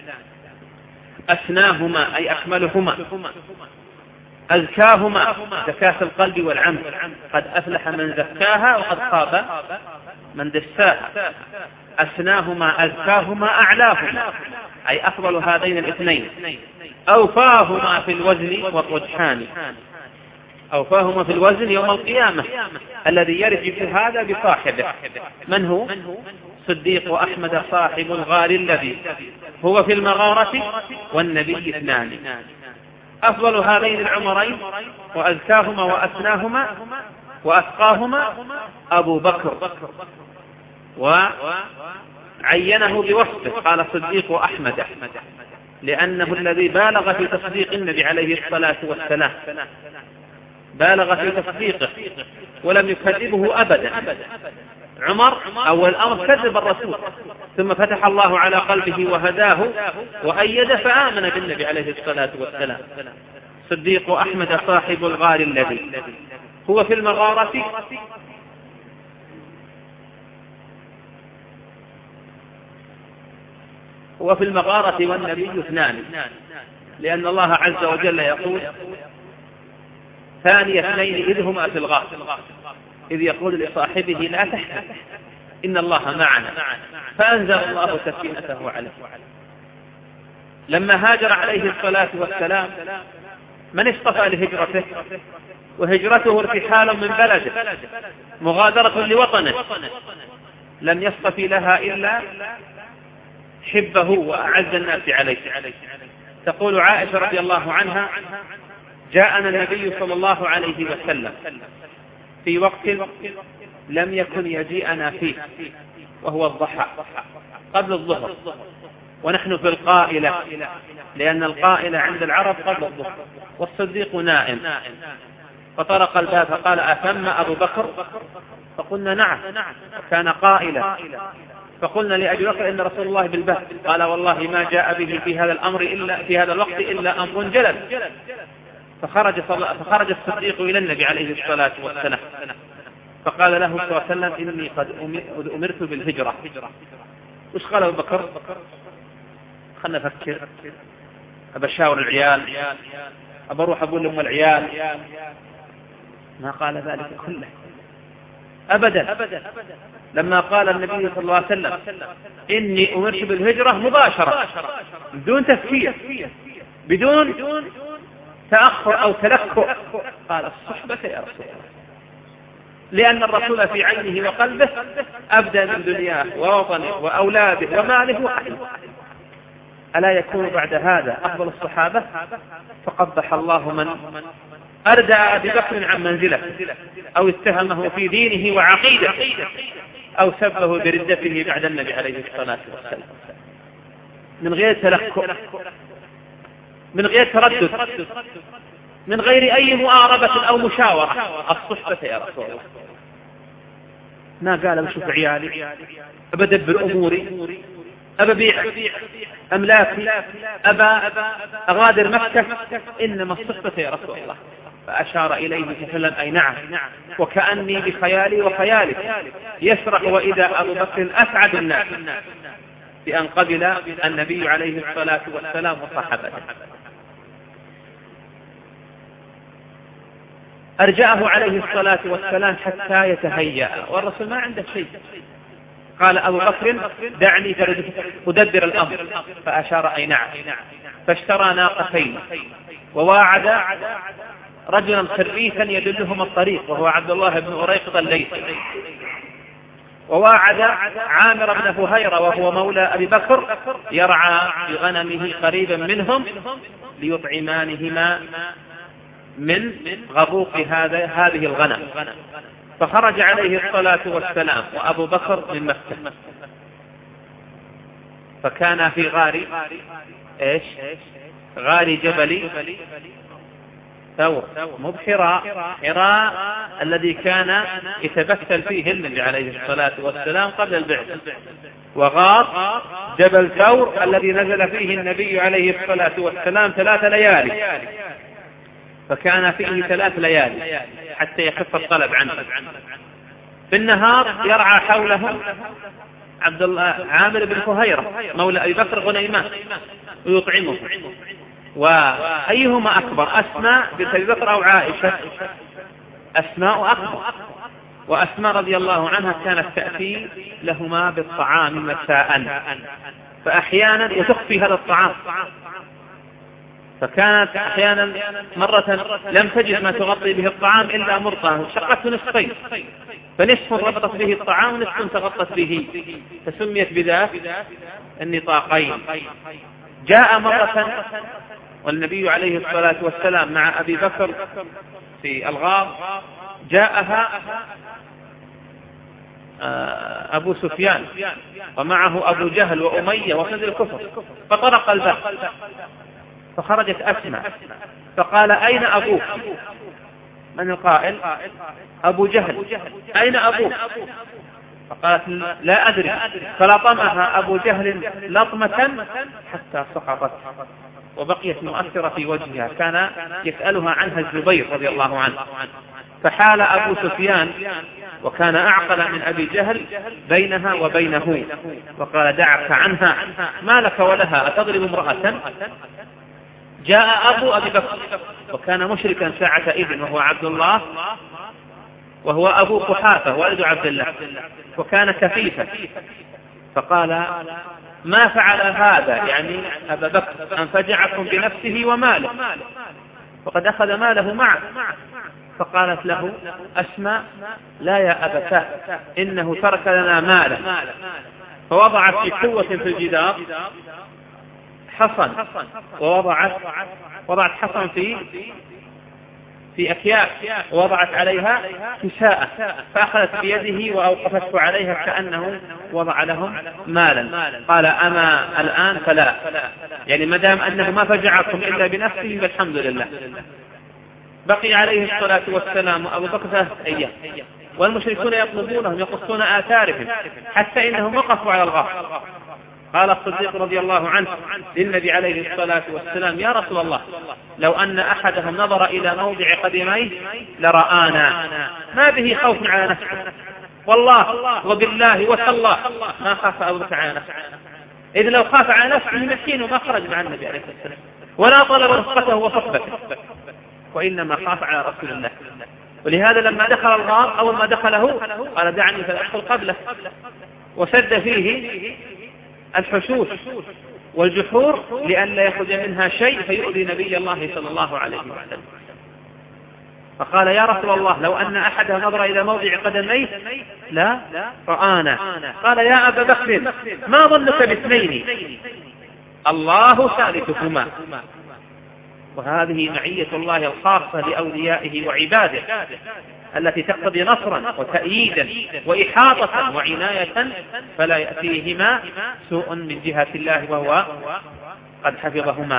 أسناهما أي أكملهما، أزكاهما زكاة القلب والعمل، قد أفلح من زكاها وقد خاب من دساها. أسناهما أزكاهما أعلاهما أي أفضل هذين الاثنين. أوفاهما في الوزن والرجحان، أوفاهما في الوزن يوم القيامة الذي يرجف هذا بصاحبه. من هو؟ صديق أحمد صاحب الغار الذي هو في المغارة والنبي اثنان. أفضل هذين العمرين وأزكاهما وأسناهما وأتقاهما أبو بكر، وعينه بوصفه قال صديق أحمد لأنه الذي بالغ في تصديق النبي عليه الصلاة والسلام، بالغ في تصديقه ولم يكذبه أبدا. عمر أول أمر كذب الرسول، ثم فتح الله على قلبه وهداه وأيده فآمن بالنبي عليه الصلاة والسلام. صديق أحمد صاحب الغار الذي هو في المغارة هو في المغارة والنبي اثنان، لأن الله عز وجل يقول ثاني اثنين إذ هما في الغار إذ يقول لصاحبه لا تحزن إن الله معنا، فأنزل الله سكينته عليه. لما هاجر عليه الصلاة والسلام من اصطفى لهجرته؟ وهجرته ارتحال من بلده، مغادرة لوطنه، لم يصطفي لها إلا حبه وأعز الناس عليه. تقول عائشة رضي الله عنها جاءنا النبي صلى الله عليه وسلم في وقت لم يكن يجيئنا فيه وهو الضحى قبل الظهر، ونحن في القائلة، لأن القائلة عند العرب قبل الظهر، والصديق نائم. فطرق الباب فقال أثم أبو بكر؟ فقلنا نعم، كان قائلة. فقلنا لأبي بكر إن رسول الله بالباب، قال والله ما جاء به في هذا الأمر إلا في هذا الوقت إلا أمر جلل. فخرج, فخرج الصديق إلى النبي عليه الصلاة والسلام فقال له صلى الله عليه وسلم إني قد أمرت بالهجرة. وش قال أبو بكر؟ خلنا نفكر، أبى أشاور العيال، أبى أروح أقول لهم العيال. ما قال ذلك كله أبدا. لما قال النبي صلى الله عليه وسلم إني أمرت بالهجرة مباشرة بدون تفكير بدون تأخر أو تلكؤ قال الصحبة يا رسول الله، لأن الرسول في عينه وقلبه أبدى من دنياه ووطنه وأولاده وماله وأهله. ألا يكون بعد هذا أفضل الصحابة؟ فقبح الله من أردى أبي بكر عن منزله أو اتهمه في دينه وعقيدته أو سبه بردته بعد النبي عليه الصلاة والسلام، من غير تلكؤ، من غير تردد، من غير أي مؤاربة أو مشاورة. الصحبة يا رسول الله. ما قال بشوف عيالي، أبدبر أموري، أبيع أملاكي، أبا أغادر مكة، إنما الصحبة يا رسول الله. فأشار إليه فسلم أي نعم، وكأني بخيالي وخيالك يسرح وإذا أبو بكر أسعد الناس بأن قبل النبي عليه الصلاة والسلام وصحبته. أرجعه عليه الصلاة والسلام حتى يتهيأ، والرسول ما عنده شيء. قال أبو بكر دعني أدبر الأمر، فأشار أي نعم. فاشترى ناقتين وواعد رجلا خريفا يدلهم الطريق وهو عبد الله بن أريقط الليثي، وواعد عامر بن فهيرة وهو مولى أبي بكر يرعى بغنمه قريبا منهم ليطعمانهما من غبوق هذا هذه الغنم. فخرج عليه الصلاة والسلام وأبو بكر من مكة، فكان في غار إيش؟ غار جبل ثور، مو بحراء، حراء الذي كان يتبتل فيه النبي عليه الصلاة والسلام قبل البعثة، وغار جبل ثور الذي نزل فيه النبي عليه الصلاة والسلام ثلاث ليالي، فكان فيه ثلاث ليالي حتى يخف الطلب عنه. في النهار يرعى حوله عبد الله عامر بن فهيرة مولى أبي بكر غنيمان ويطعمه. وأيهما أكبر، أسماء بنت أبي بكر أو عائشة؟ أسماء أكبر، وأسماء رضي الله عنها كانت تأتي لهما بالطعام مساء، فأحيانا وتخفي هذا الطعام، فكانت أحيانا مرة لم تجد ما تغطي به الطعام إلا مرطة شقته نصفين، فنصف ربطت به الطعام ونصف تغطت به، فسميت بذات النطاقين. جاء مرة والنبي عليه الصلاة والسلام مع أبي بكر في الغار، جاءها أبو سفيان ومعه أبو جهل وأمية وفد الكفر، فطرق الباب فخرجت أسماء فقال أين أبوك؟ من القائل؟ أبو جهل. أين أبوك؟ فقالت لا أدري، فلطمها أبو جهل لطمة حتى سقطت وبقيت مؤثرة في وجهها. كان يسألها عنها الزبير رضي الله عنه، فحال أبو سفيان وكان أعقل من أبي جهل بينها وبينه وقال دعك عنها، ما لك ولها أتضرب امرأة؟ جاء أبو أبي بكر وكان مشركا ساعة إذن وهو عبد الله، وهو أبو قحافة والد عبد الله، وكان كفيفا، فقال ما فعل هذا يعني أبا بكر أن فجعكم بنفسه وماله وقد أخذ ماله معه؟ فقالت له أسماء لا يا أبتاه إنه ترك لنا مالا. فوضعت في قوة في الجدار حصن، ووضعت وضعت حصن في في أكياس ووضعت عليها كساء، فأخذت بيده وأوقفته عليها كأنه وضع لهم مالا. قال أما الآن فلا، يعني مدام أنه ما فجعكم إلا بنفسه فالحمد لله. بقي عليه الصلاة والسلام أبو بكر ثلاثة أيام والمشركون يطلبونهم يقصون آثارهم حتى إنهم وقفوا على الغار. قال الصديق رضي الله عنه للنبي عليه الصلاة والسلام يا رسول الله لو أن أحدهم نظر إلى موضع قدميه لرآنا، ما به خوف على نفسه، والله وبالله وتالله ما خاف أبو بكر على نفسه، إذ لو خاف على نفسه مسكين وما خرج مع النبي عليه الصلاة والسلام ولا طلب رفقته وصحبته، وإنما خاف على رسول الله. ولهذا لما دخل الغار أول ما دخله قال دعني فأدخل قبله، وسد فيه الحشوش والجحور لئلا يخرج منها شيء فيؤذي نبي الله صلى الله عليه وسلم. فقال يا رسول الله لو أن أحدها نظر إلى موضع قدميه لا رآنا. قال يا أبا بكر ما ظنك باثنين الله ثالثهما. وهذه معية الله الخاصة لأوليائه وعباده التي تقتضي نصرا وتأييدا وإحاطة وعناية فلا يأتيهما سوء من جهة الله وهو قد حفظهما.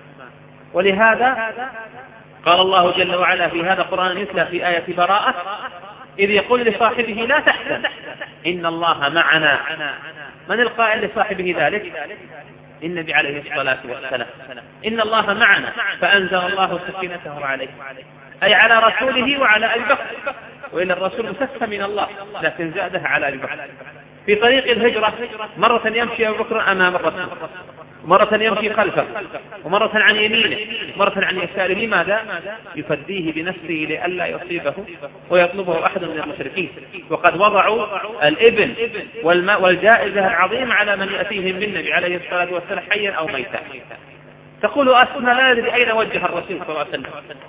ولهذا قال الله جل وعلا في هذا القرآن يتلى في آية براءة إذ يقول لصاحبه لا تحزن إن الله معنا. من القائل لصاحبه ذلك؟ النبي عليه الصلاة والسلام. إن الله معنا فأنزل الله سكينته عليه أي على رسوله وعلى أبي بكر، وإن الرسول مسكى من الله لكن زادها على أبي بكر. في طريق الهجرة مرة يمشي أبو بكر أمام الرسول، مرة يمشي خلفه، ومرة عن يمينه، مرة عن يساره. لماذا؟ يفديه بنفسه لئلا يصيبه ويطلبه أحد من المشركين. وقد وضعوا الإبن والماء والجائزة العظيمة على من يأتيهم بالنبي عليه الصلاة والسلام حيا أو ميتا. تقول أسمى لا يدري أين وجه الرسول صلى الله عليه وسلم،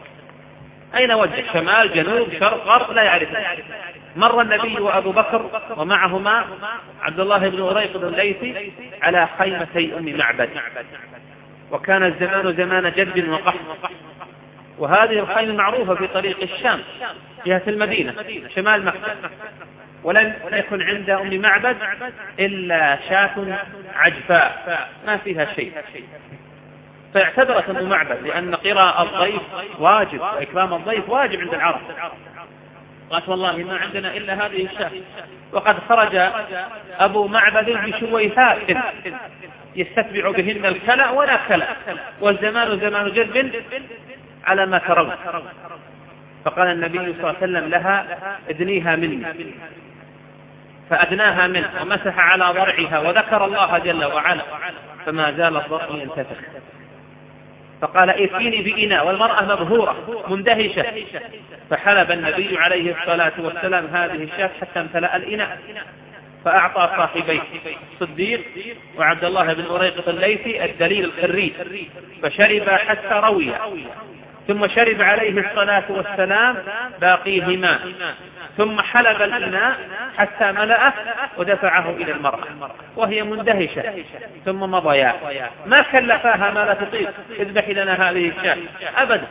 أين وجه، شمال جنوب شرق غرب لا يعرف. مر النبي وأبو بكر ومعهما عبد الله بن أريقط الليثي على خيمتي أم معبد، وكان الزمان زمان جد وقحط، وهذه الخيمة معروفة في طريق الشام جهة المدينة شمال مكة، ولم يكن عند أم معبد إلا شاة عجفاء ما فيها شيء. فاعتذرت أم معبد لأن قراءة الضيف واجب وإكرام الضيف واجب عند العرب. قالت والله ما عندنا إلا هذه الشاة. وقد خرج أبو معبد بشويهات يستتبع بهن الكلأ ولا كلأ، والزمان زمان جذب على ما ترون. فقال النبي صلى الله عليه وسلم لها ادنيها مني، فأدناها منه ومسح على ضرعها وذكر الله جل وعلا فما زال الضرع ينتفخ. فقال ائتيني بإناء، والمرأة مبهورة مندهشة، فحلب النبي عليه الصلاة والسلام هذه الشاة حتى امتلأ الإناء، فأعطى صاحبيه الصديق وعبد الله بن أريقط الليثي الدليل الخريج، فشرب حتى روي، ثم شرب عليه الصلاة والسلام باقيهما، ثم حلب الإناء حتى ملأه ودفعه إلى المرأة وهي مندهشة، ثم مضيا، ما كلفاها ما لا تطيق، اذبحي لنا هذه الشاة أبدا.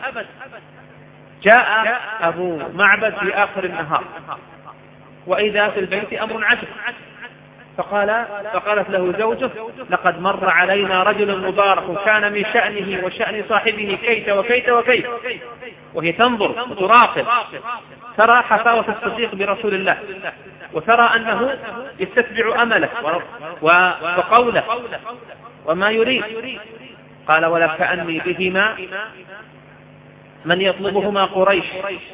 جاء أبو معبد في آخر النهار وإذا في البيت أمر عجب، فقال فقالت له زوجه لقد مر علينا رجل مبارك كان من شأنه وشأن صاحبه كيت وكيت وكيت، وهي تنظر وتراقب ترى حفاوة الصديق برسول الله وترى أنه يتبع أمله وقوله وما يريد. قال ولكأني بهما من يطلبهما قريش.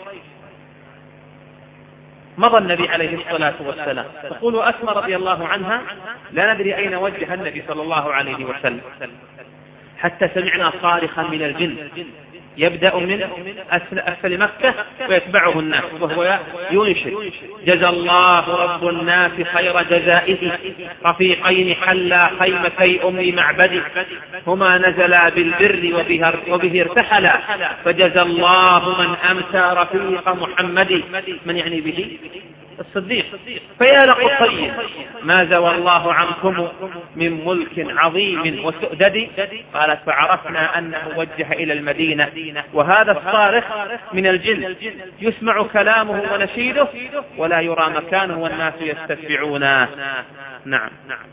مضى النبي عليه الصلاة والسلام. تقول أسمى رضي الله عنها لا ندري أين وجه النبي صلى الله عليه وسلم حتى سمعنا صارخا من الجن يبدأ من أسفل مكة ويتبعه الناس وهو ينشد جزى الله رب الناس خير جزائه رفيقين حلا خيمتي أم معبد هما نزلا بالبر وبه ارتحلا فجزى الله من أمسى رفيق محمد. من يعني به؟ الصديق. فيا لقصي ما زوى الله عنكم من ملك عظيم وسؤدد. قالت فعرفنا أنه وجه إلى المدينة وهذا الصارخ من الجن يسمع كلامه ونشيده ولا يرى مكانه والناس يستتبعون. نعم.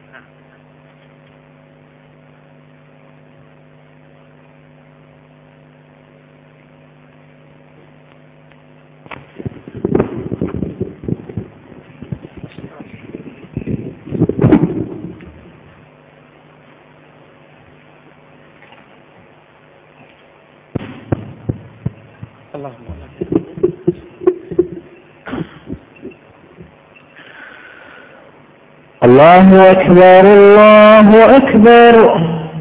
الله أكبر الله أكبر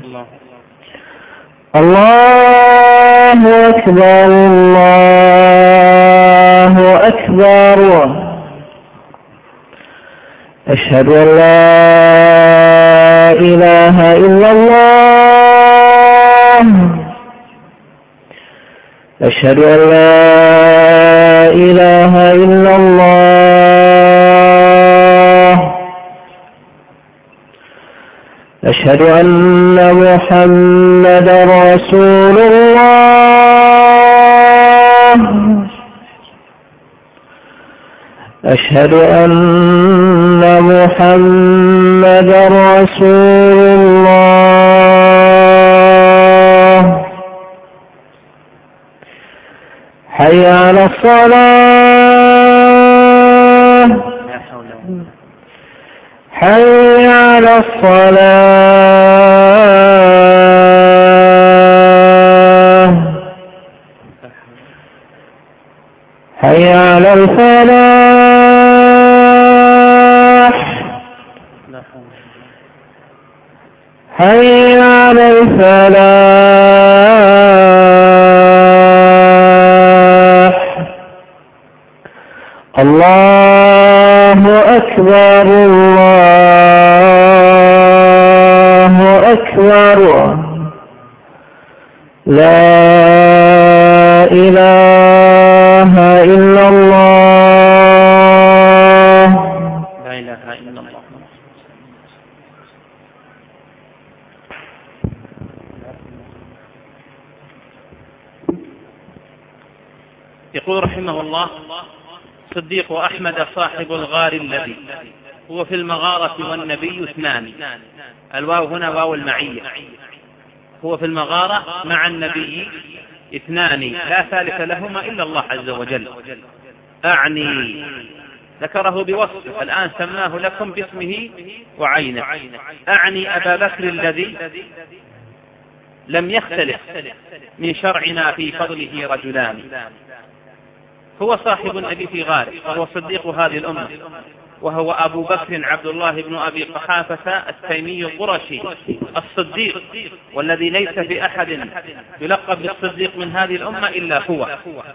الله أكبر الله أكبر. أشهد أن لا إله إلا الله أشهد أن لا إله إلا الله أشهد أن محمدا رسول الله أشهد أن محمدا رسول الله. حي على الصلاة حي على الصلاة حي على الفلاح حي على الفلاح. الله أكبر الله أكبر. لا إله إلا الله لا إله إلا الله. يقول رحمه الله صديق أحمد صاحب الغار الذي هو في المغارة والنبي اثنان. الواو هنا واو المعية. هو في المغارة مع النبي اثنان لا ثالث لهما إلا الله عز وجل. أعني ذكره بوصفه الآن سماه لكم باسمه وعينه. أعني أبا بكر الذي لم يختلف من شرعنا في فضله رجلان. هو صاحب النبي في غار وهو صديق هذه الأمة وهو أبو بكر عبد الله بن أبي قحافة التيمي القرشي الصديق والذي ليس في أحد يلقب بالصديق من هذه الأمة إلا هو.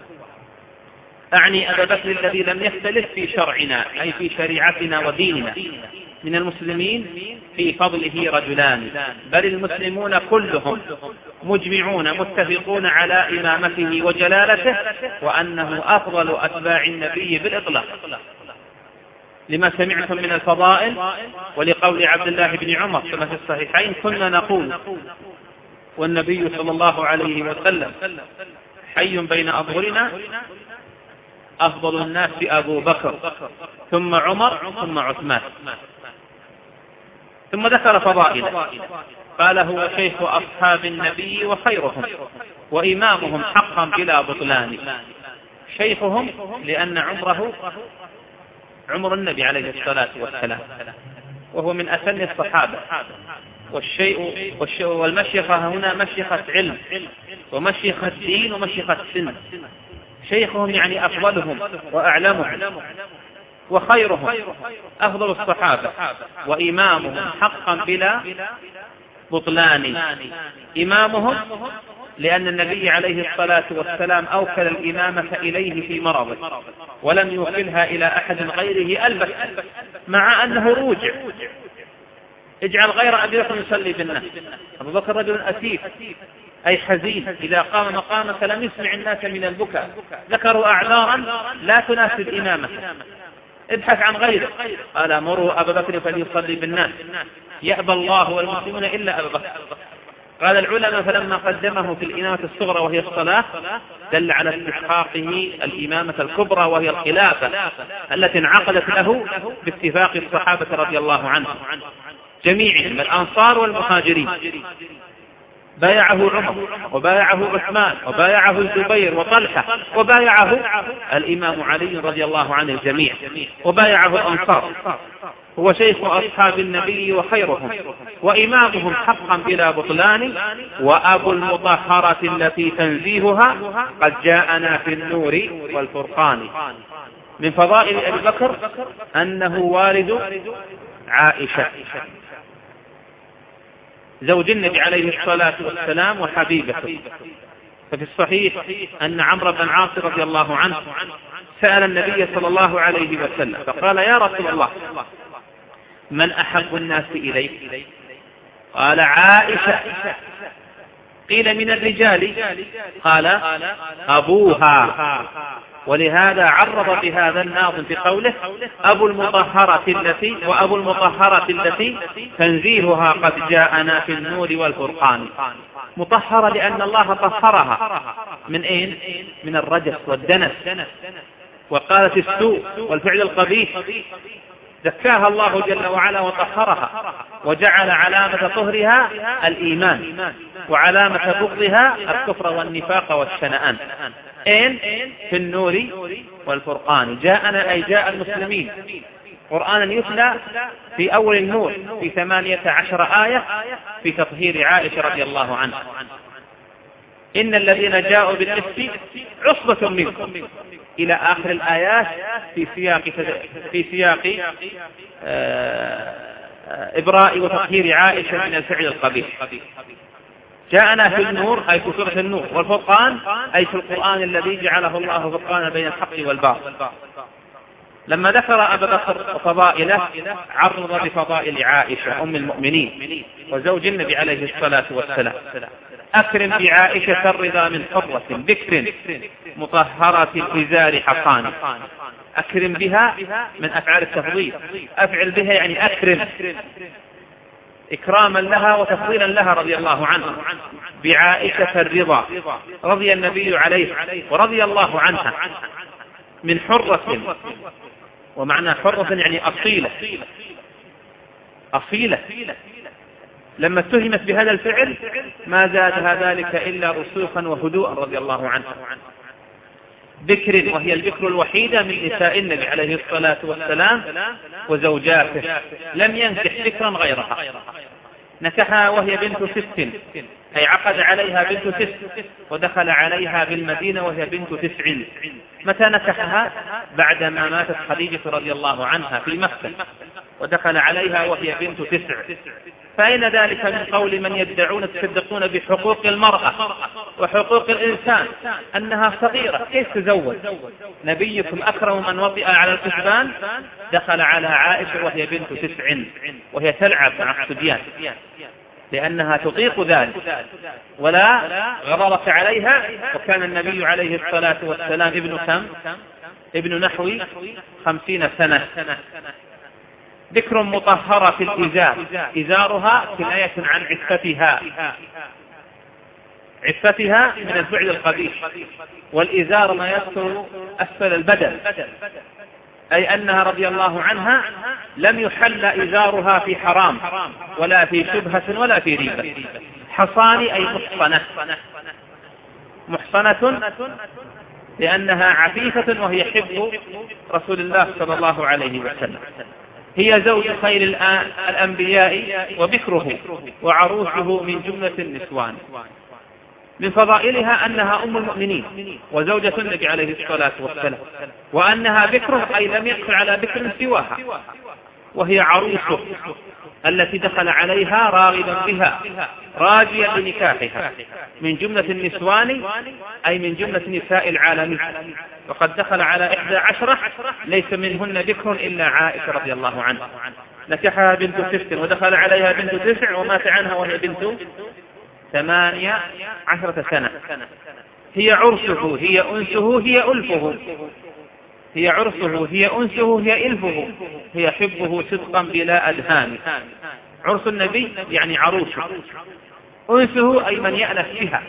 أعني أبا بكر الذي لم يختلف في شرعنا أي في شريعتنا وديننا من المسلمين في فضله رجلان بل المسلمون كلهم مجمعون متفقون على إمامته وجلالته وأنه أفضل أتباع النبي بالإطلاق لما سمعتم من الفضائل ولقول عبد الله بن عمر كما في الصحيحين كنا نقول والنبي صلى الله عليه وسلم حي بين أظهرنا أفضل الناس أبو بكر ثم عمر ثم عثمان. ثم ذكر فضائله قال هو شيخ أصحاب النبي وخيرهم وإمامهم حقا بلا بطلان. شيخهم لأن عمره عمر النبي عليه الصلاة والسلام، وهو من أسن الصحابة. والشيء, والشيء والمشيخة هنا مشيخة علم ومشيخة دين ومشيخة سن. شيخهم يعني أفضلهم وأعلمهم وخيرهم، أفضل الصحابة وإمامهم حقا بلا بطلان. إمامهم لأن النبي عليه الصلاة والسلام أوكل الإمامة إليه في مرضه ولم يوكلها إلى أحد غيره البت، مع أنه روجع. اجعل غير أبي بكر يصلي بالناس. أبو بكر رجل أسيف أي حزين، إذا قام مقامك لم يسمع الناس من البكاء. ذكروا أعذارا لا تناسب إمامة، ابحث عن غيره. قال مروا أبا بكر فليصلي بالناس، يأبى الله والمسلمون إلا أبا بكر. قال العلماء فلما قدمه في الإمامة الصغرى وهي الصلاة دل على استحقاقه الإمامة الكبرى وهي الخلافة التي انعقدت له باتفاق الصحابة رضي الله عنهم جميعهم الأنصار والمهاجرين. بايعه عمر وبايعه عثمان وبايعه الزبير وطلحة وبايعه الإمام علي رضي الله عنه الجميع وبايعه الأنصار. هو شيخ أصحاب النبي وخيرهم وإمامهم حقا بلا بطلان، وأبو المطهرة التي تنزيهها قد جاءنا في النور والفرقان. من فضائل أبي بكر أنه والد عائشة زوج النبي عليه الصلاة والسلام وحبيبته. ففي الصحيح أن عمرو بن عاص رضي الله عنه سأل النبي صلى الله عليه وسلم فقال يا رسول الله من أحب الناس إليك؟ قال عائشة. قيل من الرجال؟ قال أبوها. ولهذا عرض بهذا الناظم في قوله أبو المطهرة التي وأبو المطهرة التي تنزيهها قد جاءنا في النور والفرقان. مطهرة لأن الله طهرها من أين؟ من الرجس والدنس، وقالت السوء والفعل القبيح زكاها الله جل وعلا وطهرها، وجعل علامة طهرها الإيمان وعلامة بغضها الكفر والنفاق والشنآن. أين؟ في النور والفرقان. جاءنا أي جاء المسلمين قرآنا يتلى في أول النور في ثمانية عشر آية في تطهير عائشة رضي الله عنها. إن الذين جاءوا بالإفك عصبة منكم إلى آخر الآيات في سياق في سياق إبراء وتطهير عائشة من الفعل القبيح. جاءنا في النور أي في سورة النور، والفرقان أي في القرآن الذي جعله الله فرقانا بين الحق والباطل. لما ذكر أبا بكر فضائله عرض بفضائل عائشة أم المؤمنين وزوج النبي عليه الصلاة والسلام. أكرم بعائشة الرضا من حرة بكر مطهرة الإزار حصان. أكرم بها من أفعال التفضيل، أفعل بها يعني أكرم إكراما لها وتفضيلا لها رضي الله عنها. بعائشة الرضا رضي النبي عليه ورضي الله عنها من حرة، ومعنى حرة يعني أصيلة أصيلة. لما اتهمت بهذا الفعل ما زادها ذلك إلا رسوخا وهدوءا رضي الله عنها. بكر وهي البكر الوحيدة من نساء النبي عليه الصلاة والسلام وزوجاته، لم ينكح بكرا غيرها. نكحها وهي بنت ست أي عقد عليها بنت ست، ودخل عليها بالمدينة وهي بنت تسع. متى نكحها؟ بعدما ماتت خديجة رضي الله عنها في مكة، ودخل عليها وهي بنت تسع. فأين ذلك من قول من يدعون تصدقون بحقوق المرأة وحقوق الإنسان أنها صغيرة؟ كيف تزوج؟ نبيكم أكرم من وطئ على الكثبان دخل على عائشة وهي بنت تسع وهي تلعب مع الصبيان لأنها تطيق ذلك ولا غضبت عليها. وكان النبي عليه الصلاة والسلام ابن كم؟ ابن نحو خمسين سنة. ذكر مطهرة في الإزار، إزارها كناية عن عفتها عفتها من الفعل القبيح. والإزار ما يستر أسفل البدن، أي أنها رضي الله عنها لم يحل إزارها في حرام ولا في شبهة ولا في ريبة. حصاني أي محصنة. محصنة لأنها عفيفة وهي حب رسول الله صلى الله عليه وسلم. هي زوج خير الأنبياء وبكره وعروسه من جملة النسوان. من فضائلها أنها أم المؤمنين وزوجة النبي عليه الصلاة والسلام، وأنها بكره أي لم يدخل على بكر سواها، وهي عروسه التي دخل عليها راغبا بها راجيا لنكاحها من جملة النسوان أي من جملة نساء العالمين. وقد دخل على إحدى عشرة ليس منهن بكر إلا عائشة رضي الله عنها، نكحها بنت ست ودخل عليها بنت تسع ومات عنها وهي بنت ثمانية عشرة سنة. هي عرسه هي أنسه هي ألفه، هي عرسه هي أنسه هي إلفه، هي حبه صدقا بلا أدهان. عرس النبي يعني عروسه، أنسه أي من يأنس بها.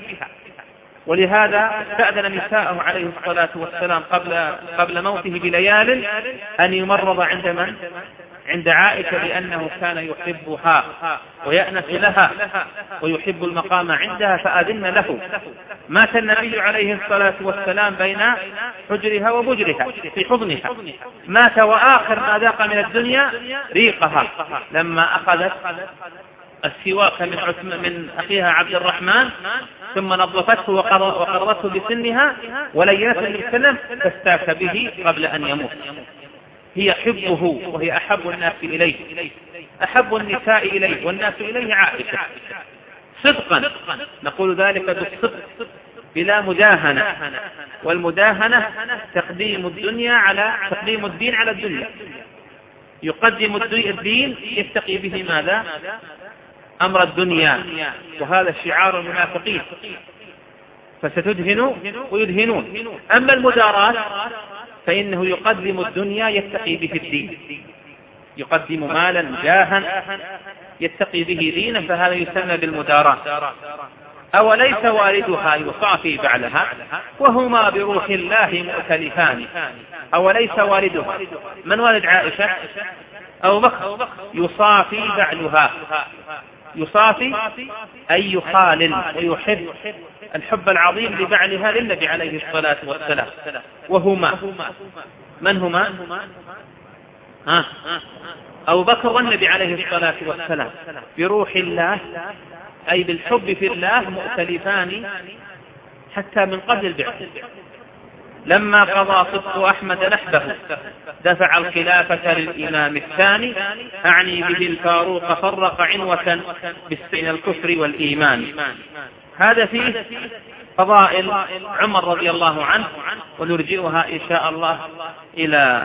ولهذا استأذن نساءه عليه الصلاة والسلام قبل قبل موته بليال أن يمرض عند من؟ عند عائشة، لأنه كان يحبها ويأنس لها ويحب المقام عندها، فأذن له. مات النبي عليه الصلاة والسلام بين حجرها وبجرها في حضنها، مات وآخر ما ذاق من الدنيا ريقها لما أخذت السواك من من أخيها عبد الرحمن ثم نظفته وقرضته بسنها ولينته النبي صلى الله عليه وسلم فاستاك به قبل أن يموت. هي حبه وهي أحب الناس إليه، أحب النساء إليه والناس إليه عائشة صدقا. نقول ذلك بالصدق بلا مداهنة، والمداهنة تقديم الدنيا على تقديم الدين على الدنيا. يقدم الدين يتقي به ماذا؟ أمر الدنيا، وهذا شعار المنافقين، فستدهن ويدهنون. أما المدارات فإنه يقدم الدنيا يتقي به الدين، يقدم مالا جاها يتقي به دينا، فهذا يسمى بالمدارات. أوليس والدها يصافي بعلها وهما بروح الله مؤتلفان. أوليس والدها، من والد عائشة؟ أبو بكر، يصافي بعلها، يصافي أي يخالل ويحب الحب العظيم لبعلها للنبي عليه الصلاة والسلام. وهما من هما؟ ها أبو بكر والنبي عليه الصلاة والسلام بروح الله أي بالحب في الله مؤتلفان حتى من قبل البعث. لما قضى صدق أحمد نحبه دفع الخلافة للإمام الثاني، أعني به الفاروق فرق عنوة بين الكفر والإيمان. هذا فيه فضائل عمر رضي الله عنه، ونرجئها إن شاء الله إلى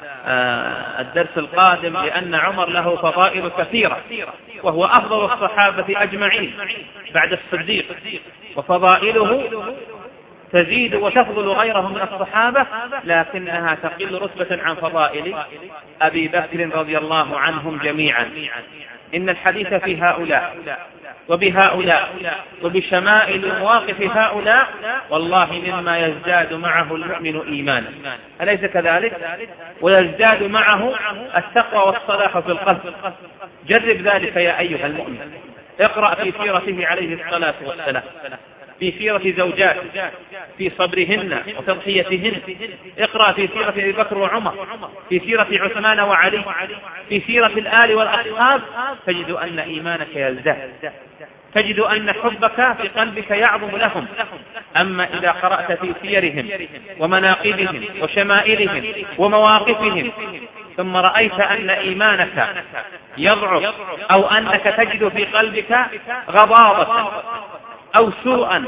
الدرس القادم، لأن عمر له فضائل كثيرة وهو أفضل الصحابة أجمعين بعد الصديق، وفضائله تزيد وتفضل غيره من الصحابة، لكنها تقل رتبة عن فضائل أبي بكر رضي الله عنهم جميعا. إن الحديث في هؤلاء وبهؤلاء وبشمائل مواقف هؤلاء والله مما يزداد معه المؤمن إيمانا، أليس كذلك؟ ويزداد معه التقوى والصلاح في القلب. جرب ذلك يا أيها المؤمن، اقرأ في سيرته عليه الصلاة والسلام، في سيرة زوجاته، في صبرهن وتضحيتهن. اقرأ في سيرة أبي بكر وعمر، في سيرة عثمان وعلي، في سيرة الآل والأصحاب، تجد أن إيمانك يزداد، تجد أن حبك في قلبك يعظم لهم. أما إذا قرأت في سيرهم ومناقبهم وشمائلهم ومواقفهم ثم رأيت أن إيمانك يضعف أو أنك تجد في قلبك غضاضة أو سوءا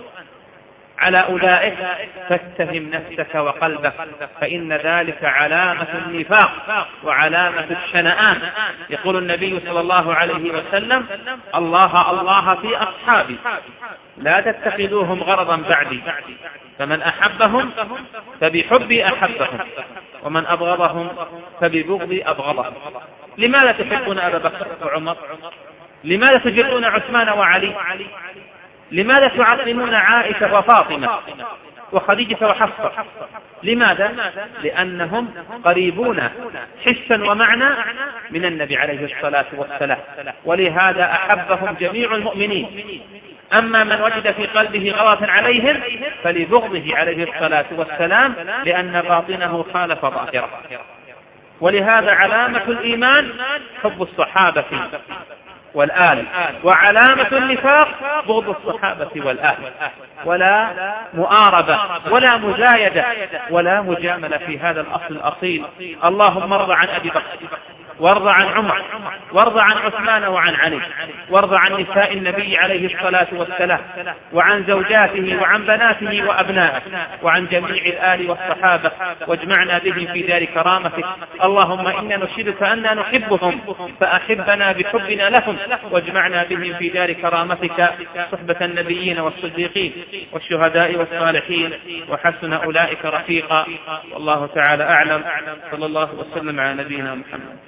على أولئك، فاتهم نفسك وقلبك، فإن ذلك علامة النفاق وعلامة الشنآن. يقول النبي صلى الله عليه وسلم: الله الله في أصحابي لا تتخذوهم غرضا بعدي، فمن أحبهم فبحبي أحبهم ومن أبغضهم فببغضي أبغضهم. لماذا تحبون أبا بكر وعمر؟ لماذا تجلون عثمان وعلي؟ لماذا تعظمون عائشة وفاطمة؟ وخديجة وحفصة. لماذا؟ لأنهم قريبون حسا ومعنى من النبي عليه الصلاة والسلام، ولهذا أحبهم جميع المؤمنين. أما من وجد في قلبه غضبا عليهم فلبغضه عليه الصلاة والسلام، لأن باطنه خالف ظاهره. ولهذا علامة الإيمان حب الصحابة والآل، وعلامة النفاق بغض الصحابة والآل، ولا مؤاربة ولا مزايدة ولا مجاملة في هذا الأصل الأصيل. اللهم ارض عن أبي بكر، وارض عن عمر، وارض عن عثمان وعن علي، وارض عن نساء النبي عليه الصلاة والسلام، وعن زوجاته وعن بناته وأبنائه، وعن جميع الآل والصحابة، واجمعنا بهم في دار كرامتك. اللهم إنا نشهدك أننا نحبهم فأحبنا بحبنا لهم، واجمعنا بهم في دار كرامتك صحبة النبيين والصديقين والشهداء والصالحين، وحسن أولئك رفيقا. والله تعالى أعلم. صلى الله وسلم على نبينا محمد.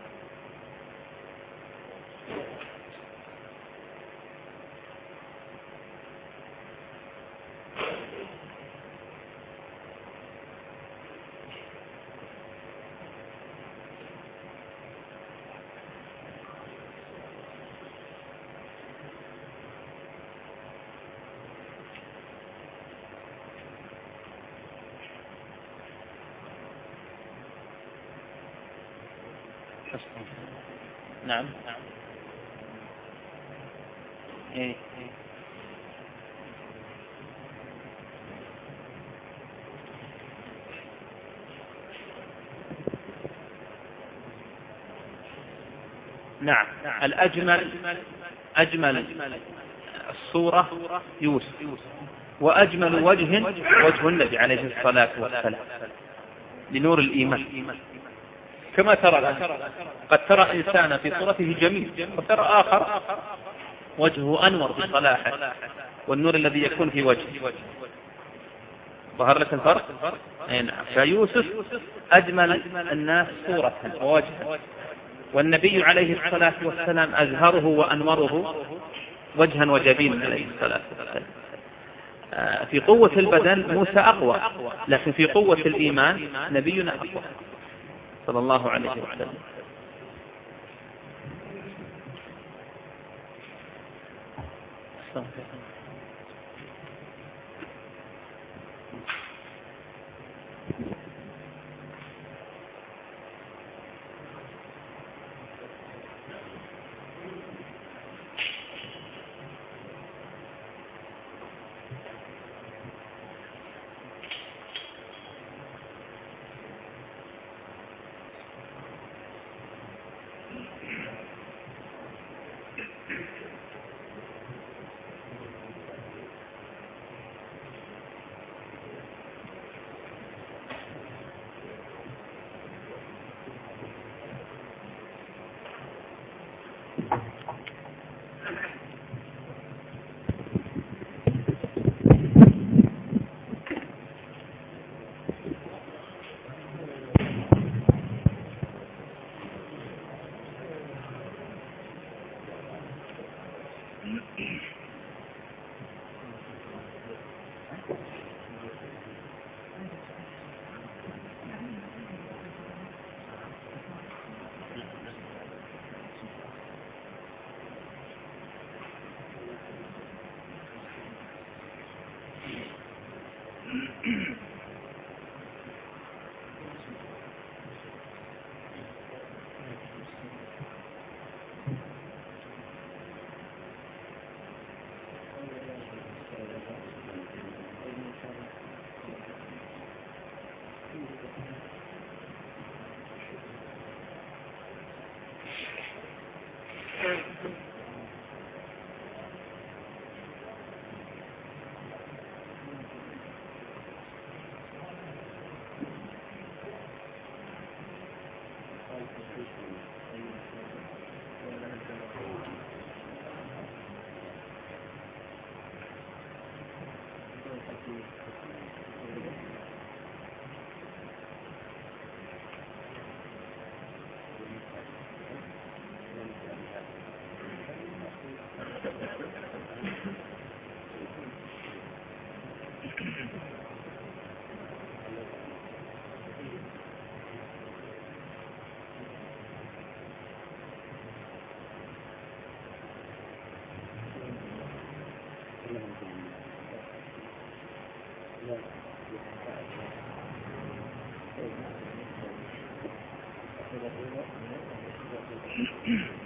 نعم. إيه. نعم. الأجمل أجمل الصورة يوسف، وأجمل وجه وجه النبي عليه الصلاة والسلام لنور الإيمان. كما ترى الآن قد ترى إنسانا في صورته جميل، وترى آخر وجهه أنور بصلاحه والنور الذي يكون في وجهه. ظهر لك الفرق؟ أي نعم. فيوسف أجمل الناس صورة ووجها، والنبي عليه الصلاة والسلام أزهره وأنوره وجها وجبينا عليه الصلاة والسلام. في قوة البدن موسى أقوى، لكن في قوة الإيمان نبينا أقوى صلى الله عليه وسلم. Thank you.